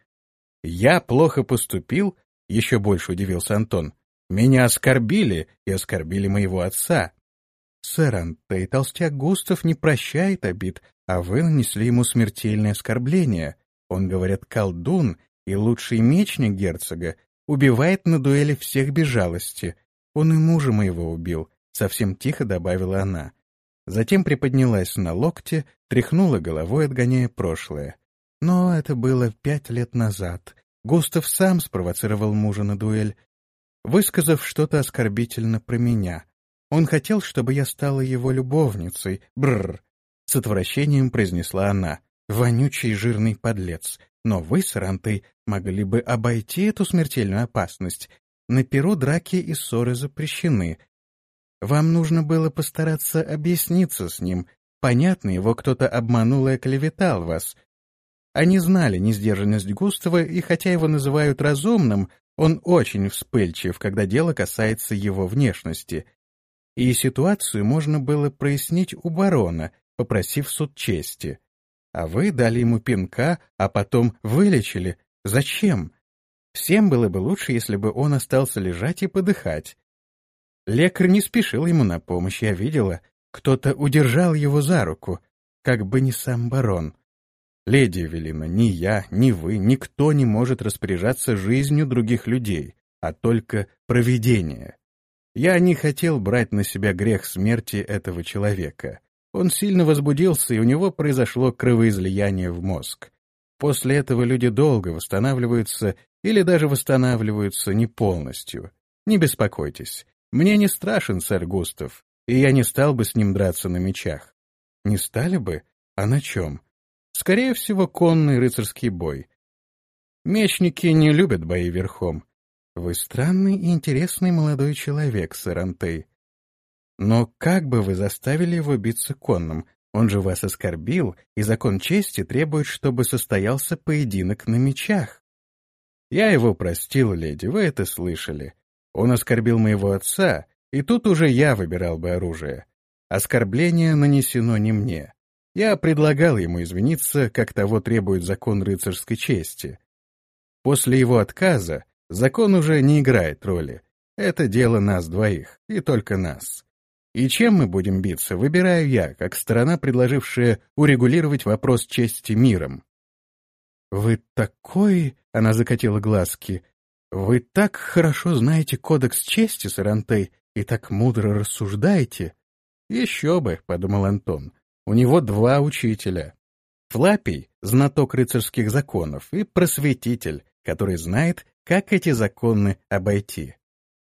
Speaker 1: «Я плохо поступил?» — еще больше удивился Антон. «Меня оскорбили и оскорбили моего отца». «Сэр Антей, толстяк Густав не прощает обид, а вы нанесли ему смертельное оскорбление. Он, говорят, колдун и лучший мечник герцога, убивает на дуэли всех без жалости. Он и мужа моего убил», — совсем тихо добавила она. Затем приподнялась на локте, тряхнула головой, отгоняя прошлое. Но это было пять лет назад. Густав сам спровоцировал мужа на дуэль, высказав что-то оскорбительно про меня. Он хотел, чтобы я стала его любовницей. Бррр! С отвращением произнесла она. Вонючий жирный подлец. Но вы, сэр Антей, могли бы обойти эту смертельную опасность. На перу драки и ссоры запрещены. Вам нужно было постараться объясниться с ним. Понятно, его кто-то обманул и оклеветал вас. Они знали несдержанность Густава, и хотя его называют разумным, он очень вспыльчив, когда дело касается его внешности. И ситуацию можно было прояснить у барона, попросив суд чести. А вы дали ему пинка, а потом вылечили. Зачем? Всем было бы лучше, если бы он остался лежать и подыхать. Лекарь не спешил ему на помощь, я видела. Кто-то удержал его за руку, как бы не сам барон. Леди Эвелина, ни я, ни вы, никто не может распоряжаться жизнью других людей, а только провидение. Я не хотел брать на себя грех смерти этого человека. Он сильно возбудился, и у него произошло кровоизлияние в мозг. После этого люди долго восстанавливаются или даже восстанавливаются не полностью. Не беспокойтесь, мне не страшен сэр Густав, и я не стал бы с ним драться на мечах. Не стали бы? А на чем? Скорее всего, конный рыцарский бой. Мечники не любят бои верхом. Вы странный и интересный молодой человек, сэр Антей. Но как бы вы заставили его биться конным? Он же вас оскорбил, и закон чести требует, чтобы состоялся поединок на мечах. Я его простил, леди, вы это слышали. Он оскорбил моего отца, и тут уже я выбирал бы оружие. Оскорбление нанесено не мне. Я предлагал ему извиниться, как того требует закон рыцарской чести. После его отказа закон уже не играет роли. Это дело нас двоих, и только нас. И чем мы будем биться, выбираю я, как сторона, предложившая урегулировать вопрос чести миром. «Вы такой...» — она закатила глазки. «Вы так хорошо знаете кодекс чести, сэр Антей, и так мудро рассуждаете». «Еще бы», — подумал Антон, — «у него два учителя. Флапий — знаток рыцарских законов, и просветитель, который знает, как эти законы обойти».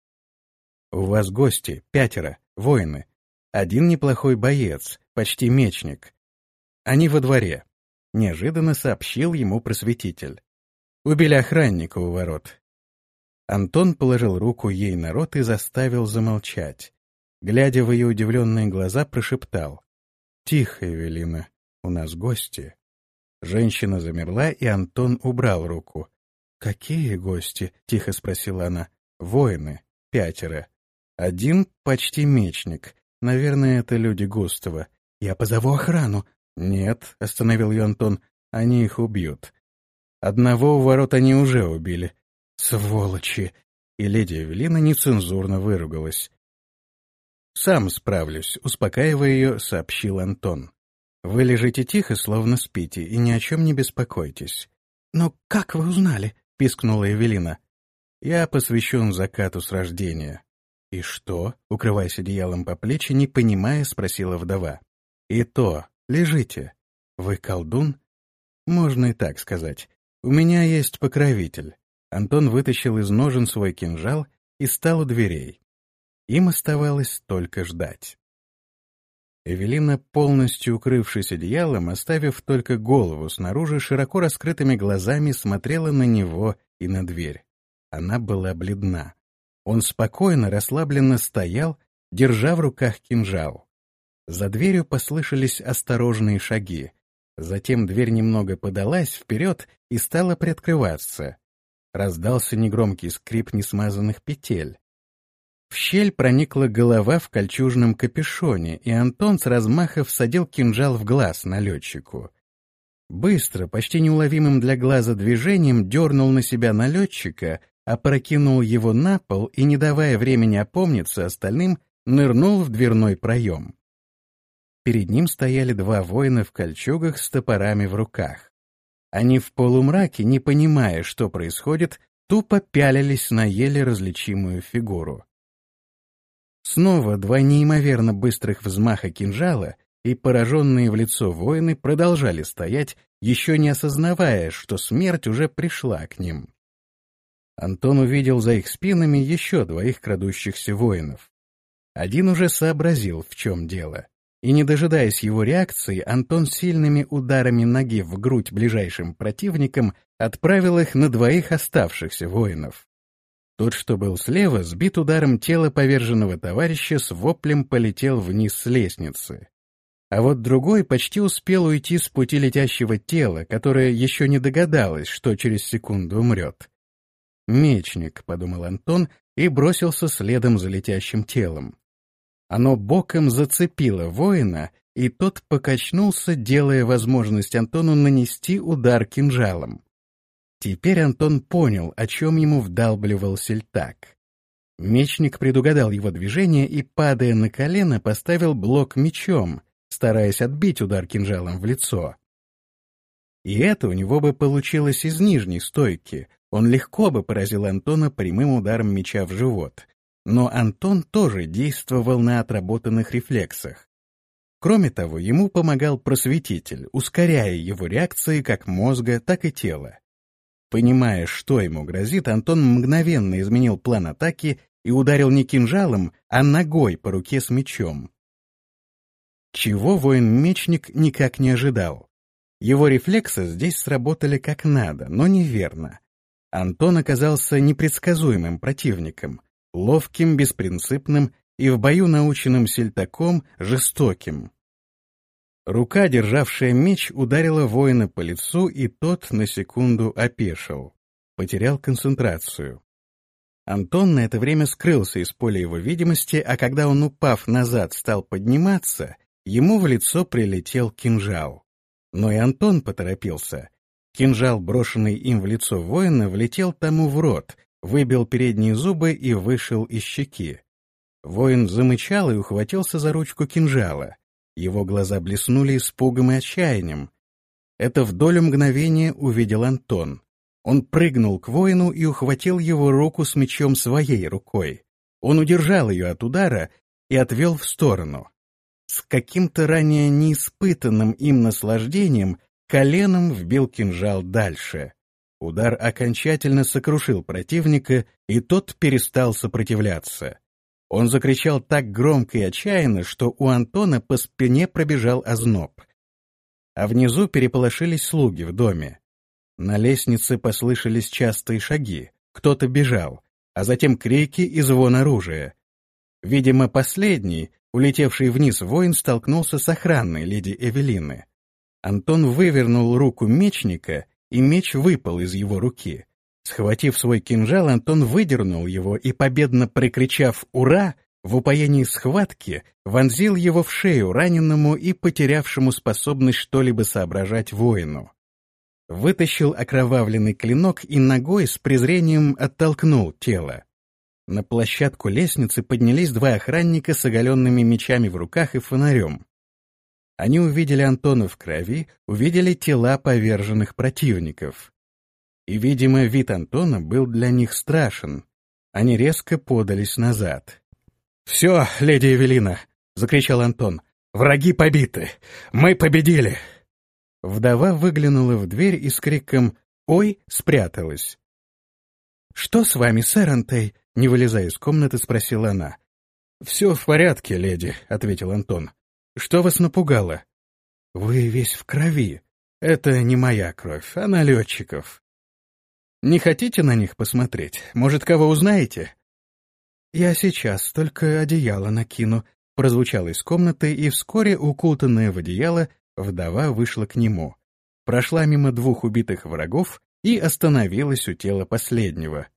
Speaker 1: «У вас гости, пятеро, воины. Один неплохой боец, почти мечник. Они во дворе», — неожиданно сообщил ему просветитель. «Убили охранника у ворот». Антон положил руку ей на рот и заставил замолчать. Глядя в ее удивленные глаза, прошептал: «Тихо, Эвелина, у нас гости». Женщина замерла, и Антон убрал руку. «Какие гости?» — тихо спросила она. «Воины. Пятеро. Один почти мечник. Наверное, это люди Густава. Я позову охрану». «Нет», — остановил ее Антон, — «они их убьют. Одного у ворот они уже убили. Сволочи!» И леди Эвелина нецензурно выругалась. «Сам справлюсь», — успокаивая ее, сообщил Антон. «Вы лежите тихо, словно спите, и ни о чем не беспокойтесь». «Но как вы узнали?» — пискнула Эвелина. «Я посвящен закату с рождения». «И что?» — укрываясь одеялом по плечи, не понимая, спросила вдова. «И то. Лежите. Вы колдун?» «Можно и так сказать. У меня есть покровитель». Антон вытащил из ножен свой кинжал и стал у дверей. Им оставалось только ждать. Эвелина, полностью укрывшись одеялом, оставив только голову снаружи, широко раскрытыми глазами смотрела на него и на дверь. Она была бледна. Он спокойно, расслабленно стоял, держа в руках кинжал. За дверью послышались осторожные шаги. Затем дверь немного подалась вперед и стала приоткрываться. Раздался негромкий скрип несмазанных петель. В щель проникла голова в кольчужном капюшоне, и Антон с размаха всадил кинжал в глаз налетчику. Быстро, почти неуловимым для глаза движением дернул на себя налетчика, опрокинул его на пол и, не давая времени опомниться остальным, нырнул в дверной проем. Перед ним стояли два воина в кольчугах с топорами в руках. Они в полумраке, не понимая, что происходит, тупо пялились на еле различимую фигуру. Снова два неимоверно быстрых взмаха кинжала, и пораженные в лицо воины продолжали стоять, еще не осознавая, что смерть уже пришла к ним. Антон увидел за их спинами еще двоих крадущихся воинов. Один уже сообразил, в чем дело, и, не дожидаясь его реакции, Антон сильными ударами ноги в грудь ближайшим противникам отправил их на двоих оставшихся воинов. Тот, что был слева, сбит ударом тела поверженного товарища, с воплем полетел вниз с лестницы. А вот другой почти успел уйти с пути летящего тела, которое еще не догадалось, что через секунду умрет. «Мечник», — подумал Антон и бросился следом за летящим телом. Оно боком зацепило воина, и тот покачнулся, делая возможность Антону нанести удар кинжалом. Теперь Антон понял, о чем ему вдалбливал Сельтак. Мечник предугадал его движение и, падая на колено, поставил блок мечом, стараясь отбить удар кинжалом в лицо. И это у него бы получилось из нижней стойки, он легко бы поразил Антона прямым ударом меча в живот. Но Антон тоже действовал на отработанных рефлексах. Кроме того, ему помогал просветитель, ускоряя его реакции как мозга, так и тела. Понимая, что ему грозит, Антон мгновенно изменил план атаки и ударил не кинжалом, а ногой по руке с мечом. Чего воин-мечник никак не ожидал. Его рефлексы здесь сработали как надо, но неверно. Антон оказался непредсказуемым противником, ловким, беспринципным и в бою наученным сельтаком жестоким. Рука, державшая меч, ударила воина по лицу, и тот на секунду опешил, потерял концентрацию. Антон на это время скрылся из поля его видимости, а когда он, упав назад, стал подниматься, ему в лицо прилетел кинжал. Но и Антон поторопился. Кинжал, брошенный им в лицо воина, влетел тому в рот, выбил передние зубы и вышел из щеки. Воин замычал и ухватился за ручку кинжала. Его глаза блеснули испугом и отчаянием. Это в долю мгновения увидел Антон. Он прыгнул к воину и ухватил его руку с мечом своей рукой. Он удержал ее от удара и отвел в сторону. С каким-то ранее неиспытанным им наслаждением коленом вбил кинжал дальше. Удар окончательно сокрушил противника, и тот перестал сопротивляться. Он закричал так громко и отчаянно, что у Антона по спине пробежал озноб. А внизу переполошились слуги в доме. На лестнице послышались частые шаги, кто-то бежал, а затем крики и звон оружия. Видимо, последний, улетевший вниз воин, столкнулся с охраной леди Эвелины. Антон вывернул руку мечника, и меч выпал из его руки. Схватив свой кинжал, Антон выдернул его и, победно прикричав «Ура!», в упоении схватки вонзил его в шею раненому и потерявшему способность что-либо соображать воину. Вытащил окровавленный клинок и ногой с презрением оттолкнул тело. На площадку лестницы поднялись два охранника с оголенными мечами в руках и фонарем. Они увидели Антона в крови, увидели тела поверженных противников. И, видимо, вид Антона был для них страшен. Они резко подались назад. «Все, леди Эвелина!» — закричал Антон. «Враги побиты! Мы победили!» Вдова выглянула в дверь и с криком «Ой!» спряталась. «Что с вами, сэр Антей?» — не вылезая из комнаты, спросила она. «Все в порядке, леди», — ответил Антон. «Что вас напугало?» «Вы весь в крови. Это не моя кровь, а налетчиков. Не хотите на них посмотреть? Может, кого узнаете?» «Я сейчас только одеяло накину», — прозвучало из комнаты, и вскоре, укутанная в одеяло, вдова вышла к нему, прошла мимо двух убитых врагов и остановилась у тела последнего.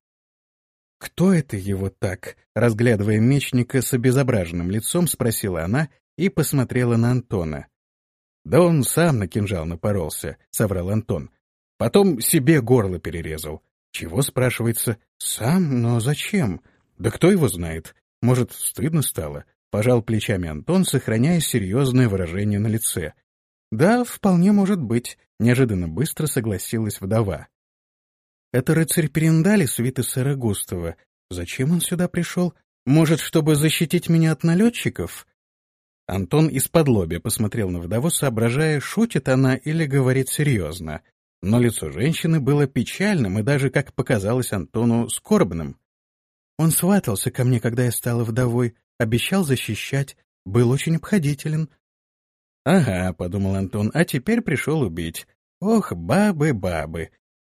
Speaker 1: «Кто это его так?» — разглядывая мечника с обезображенным лицом, спросила она и посмотрела на Антона. «Да он сам на кинжал напоролся», — соврал Антон. «Потом себе горло перерезал. Чего, спрашивается? Сам? Но зачем? Да кто его знает? Может, стыдно стало?» — пожал плечами Антон, сохраняя серьезное выражение на лице. «Да, вполне может быть», — неожиданно быстро согласилась вдова. «Это рыцарь Перендали, свиты сэра Густава. Зачем он сюда пришел? Может, чтобы защитить меня от налетчиков?» Антон исподлобья посмотрел на вдову, соображая, шутит она или говорит серьезно. Но лицо женщины было печальным и даже, как показалось Антону, скорбным. «Он сватался ко мне, когда я стала вдовой, обещал защищать, был очень обходителен». «Ага», — подумал Антон, — «а теперь пришел убить. Ох, бабы, бабы».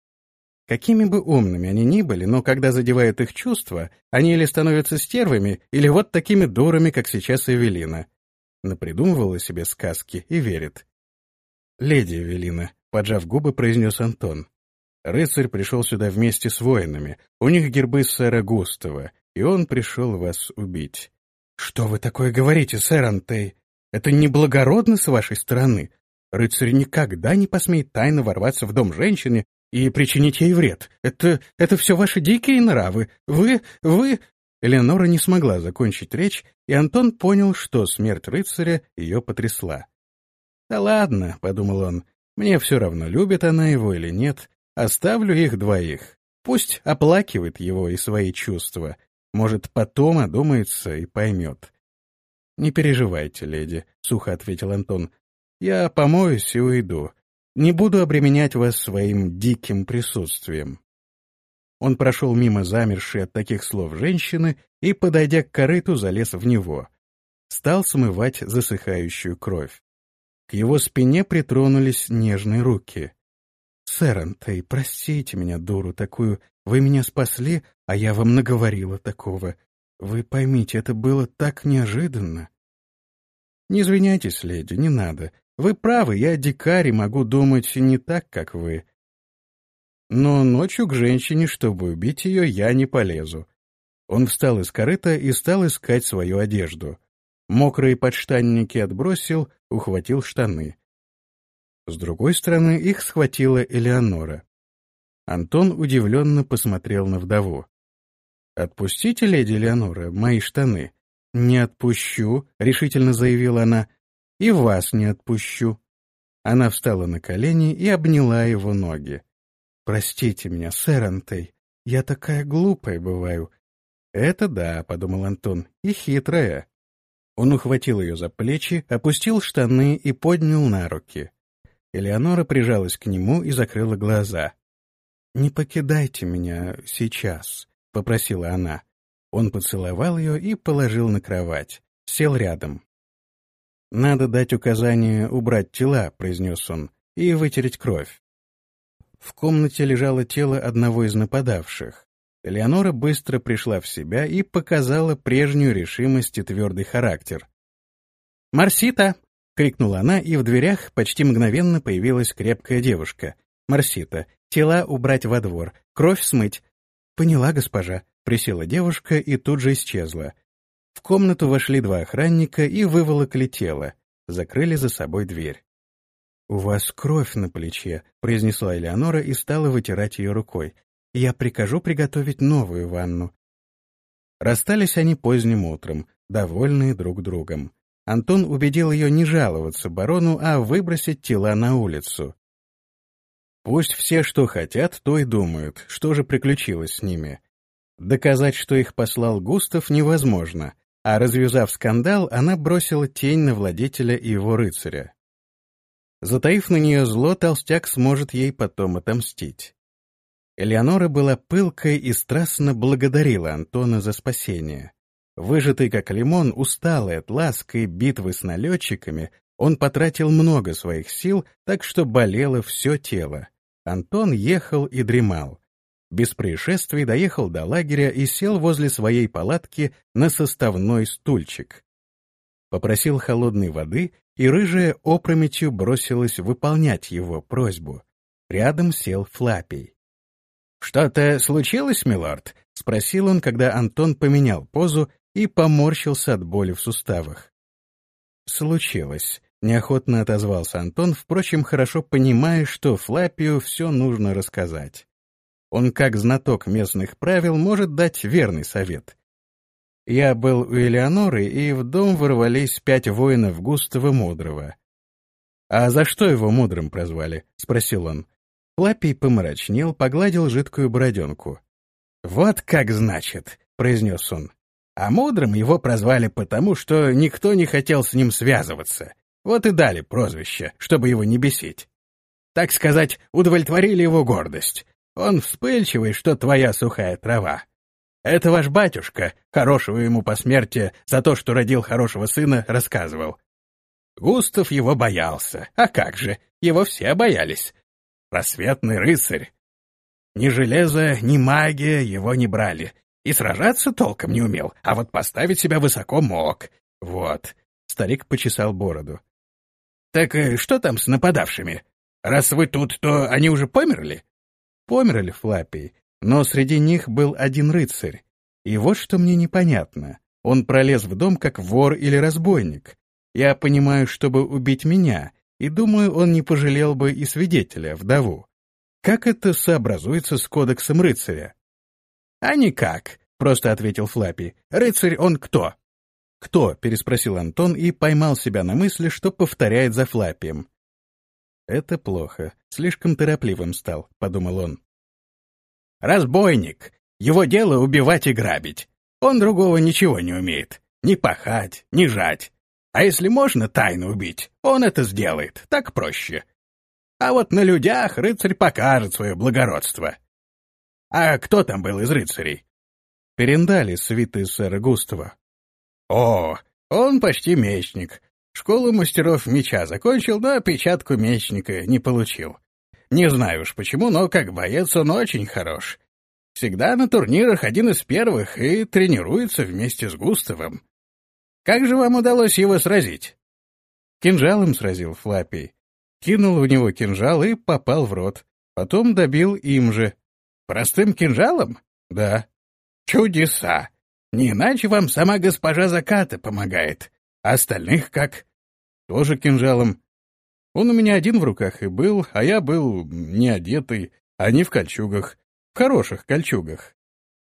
Speaker 1: Какими бы умными они ни были, но когда задевают их чувства, они или становятся стервами, или вот такими дурами, как сейчас Эвелина. Напридумывала себе сказки и верит. «Леди Эвелина», — поджав губы, произнес Антон. «Рыцарь пришел сюда вместе с воинами. У них гербы сэра Густава, и он пришел вас убить». «Что вы такое говорите, сэр Антей? Это неблагородно с вашей стороны. Рыцарь никогда не посмеет тайно ворваться в дом женщины и причинить ей вред. Это... это все ваши дикие нравы. Вы... вы...» Элеонора не смогла закончить речь, и Антон понял, что смерть рыцаря ее потрясла. «Да ладно», — подумал он, — «мне все равно, любит она его или нет. Оставлю их двоих. Пусть оплакивает его и свои чувства. Может, потом одумается и поймет». «Не переживайте, леди», — сухо ответил Антон. «Я помоюсь и уйду. Не буду обременять вас своим диким присутствием». Он прошел мимо замершей от таких слов женщины и, подойдя к корыту, залез в него. Стал смывать засыхающую кровь. К его спине притронулись нежные руки. «Сэр Антей, простите меня, дуру такую. Вы меня спасли, а я вам наговорила такого. Вы поймите, это было так неожиданно». «Не извиняйтесь, леди, не надо. Вы правы, я дикарь и могу думать не так, как вы. Но ночью к женщине, чтобы убить ее, я не полезу». Он встал из корыта и стал искать свою одежду. Мокрые подштанники отбросил, ухватил штаны. С другой стороны их схватила Элеонора. Антон удивленно посмотрел на вдову. «Отпустите, леди Элеонора, мои штаны». «Не отпущу», — решительно заявила она, — «и вас не отпущу». Она встала на колени и обняла его ноги. «Простите меня, сэр Антей, я такая глупая бываю». «Это да», — подумал Антон, — «и хитрая». Он ухватил ее за плечи, опустил штаны и поднял на руки. Элеонора прижалась к нему и закрыла глаза. «Не покидайте меня сейчас», — попросила она. Он поцеловал ее и положил на кровать. Сел рядом. «Надо дать указание убрать тела», — произнес он, — «и вытереть кровь». В комнате лежало тело одного из нападавших. Элеонора быстро пришла в себя и показала прежнюю решимость и твердый характер. «Марсита!» — крикнула она, и в дверях почти мгновенно появилась крепкая девушка. «Марсита, тела убрать во двор, кровь смыть». «Поняла, госпожа», — присела девушка и тут же исчезла. В комнату вошли два охранника и выволокли тело, закрыли за собой дверь. «У вас кровь на плече», — произнесла Элеонора и стала вытирать ее рукой. «Я прикажу приготовить новую ванну». Расстались они поздним утром, довольные друг другом. Антон убедил ее не жаловаться барону, а выбросить тела на улицу. Пусть все, что хотят, то и думают, что же приключилось с ними. Доказать, что их послал Густав, невозможно, а развязав скандал, она бросила тень на владетеля и его рыцаря. Затаив на нее зло, толстяк сможет ей потом отомстить. Элеонора была пылкой и страстно благодарила Антона за спасение. Выжатый как лимон, усталый от ласк и битвы с налетчиками, он потратил много своих сил, так что болело все тело. Антон ехал и дремал. Без происшествий доехал до лагеря и сел возле своей палатки на составной стульчик. Попросил холодной воды, и рыжая опрометью бросилась выполнять его просьбу. Рядом сел Флапий. «Что-то случилось, милорд?» — спросил он, когда Антон поменял позу и поморщился от боли в суставах. «Случилось», — неохотно отозвался Антон, впрочем, хорошо понимая, что Флапию все нужно рассказать. Он, как знаток местных правил, может дать верный совет. «Я был у Элеоноры, и в дом ворвались пять воинов Густава Мудрого». «А за что его Мудрым прозвали?» — спросил он. Флапий помрачнел, погладил жидкую бороденку. «Вот как значит», — произнес он. «А Мудрым его прозвали потому, что никто не хотел с ним связываться. Вот и дали прозвище, чтобы его не бесить. Так сказать, удовлетворили его гордость. Он вспыльчивый, что твоя сухая трава. Это ваш батюшка, хорошего ему посмертия за то, что родил хорошего сына, рассказывал. Густав его боялся. А как же, его все боялись. Рассветный рыцарь. Ни железо, ни магия его не брали. И сражаться толком не умел, а вот поставить себя высоко мог. Вот. Старик почесал бороду. Так что там с нападавшими? Раз вы тут, то они уже померли? Померли, Флапий, но среди них был один рыцарь. И вот что мне непонятно. Он пролез в дом как вор или разбойник. Я понимаю, чтобы убить меня, и думаю, он не пожалел бы и свидетеля, вдову. Как это сообразуется с кодексом рыцаря? — А никак, — просто ответил Флапий. — Рыцарь он кто? — Кто? — переспросил Антон и поймал себя на мысли, что повторяет за Флапием. «Это плохо. Слишком торопливым стал», — подумал он. «Разбойник. Его дело убивать и грабить. Он другого ничего не умеет.
Speaker 2: не пахать, не жать. А если можно тайно убить, он это сделает, так проще. А вот на людях рыцарь покажет свое благородство. А кто там был из рыцарей?
Speaker 1: Перендали свиты сэра Густава.
Speaker 2: О, он почти мечник. Школу мастеров меча закончил, но печатку мечника не получил. Не знаю уж почему, но как боец он очень хорош. Всегда на турнирах один из первых и тренируется вместе с Густавом. Как же вам удалось его сразить?
Speaker 1: Кинжалом сразил Флаппий. Кинул в него кинжал и попал в рот. Потом добил им же.
Speaker 2: Простым кинжалом?
Speaker 1: Да.
Speaker 2: Чудеса! Не иначе вам сама госпожа Заката помогает. А остальных как?
Speaker 1: Тоже кинжалом. Он у меня один в руках и был, а я был не одетый, а не в кольчугах. В хороших кольчугах.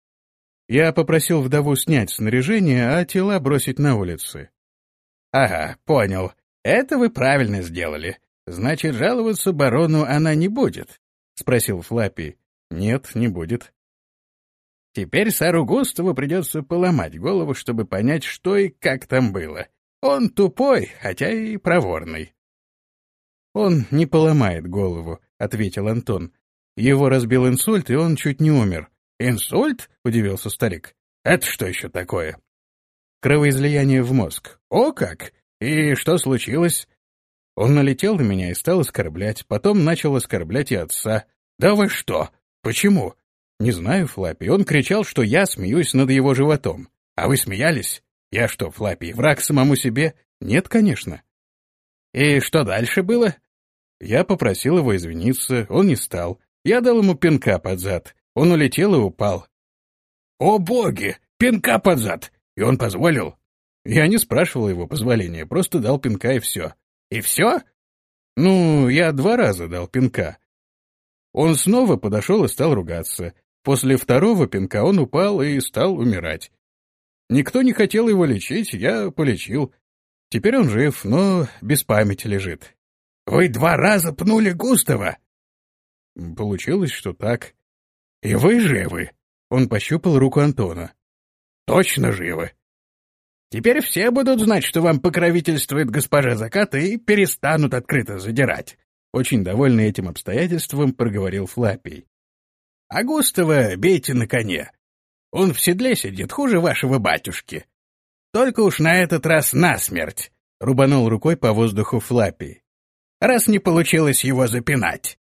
Speaker 1: Я попросил вдову снять снаряжение, а тела бросить на улице.
Speaker 2: — Ага, понял. Это вы правильно сделали. Значит, жаловаться барону она не будет? — спросил Флаппий.
Speaker 1: — Нет, не будет.
Speaker 2: Теперь сэру Густаву придется поломать голову, чтобы понять, что и как там было. Он тупой, хотя и проворный.
Speaker 1: — Он не поломает голову, — ответил Антон. Его разбил инсульт, и он чуть не умер.
Speaker 2: — Инсульт? — удивился старик. — Это что еще такое?
Speaker 1: — Кровоизлияние в мозг.
Speaker 2: — О как! И что случилось?
Speaker 1: Он налетел на меня и стал оскорблять, потом начал оскорблять и отца.
Speaker 2: — Да вы что? Почему?
Speaker 1: — Не знаю, Флаппий. Он кричал, что я смеюсь над его животом.
Speaker 2: — А вы смеялись?
Speaker 1: Я что, Флаппий, враг самому себе? Нет, конечно.
Speaker 2: — И что дальше было?
Speaker 1: Я попросил его извиниться, он не стал. Я дал ему пинка под зад. Он улетел и упал.
Speaker 2: — О боги! Пинка под зад! И он позволил?
Speaker 1: Я не спрашивал его позволения, просто дал пинка и все.
Speaker 2: — И все?
Speaker 1: Ну, я два раза дал пинка. Он снова подошел и стал ругаться. После второго пинка он упал и стал умирать. Никто не хотел его лечить, я полечил. Теперь он жив, но без памяти лежит.
Speaker 2: — Вы два раза пнули Густава?
Speaker 1: — Получилось, что так.
Speaker 2: — И вы живы?
Speaker 1: Он пощупал руку Антона.
Speaker 2: — Точно живы. Теперь все будут знать, что вам покровительствует госпожа Заката, и перестанут открыто задирать.
Speaker 1: Очень довольный этим обстоятельством, проговорил Флаппий.
Speaker 2: — А Густава бейте на коне. Он в седле сидит хуже вашего батюшки. Только уж на этот раз насмерть, — рубанул рукой по воздуху Флаппий. — Раз не получилось его запинать.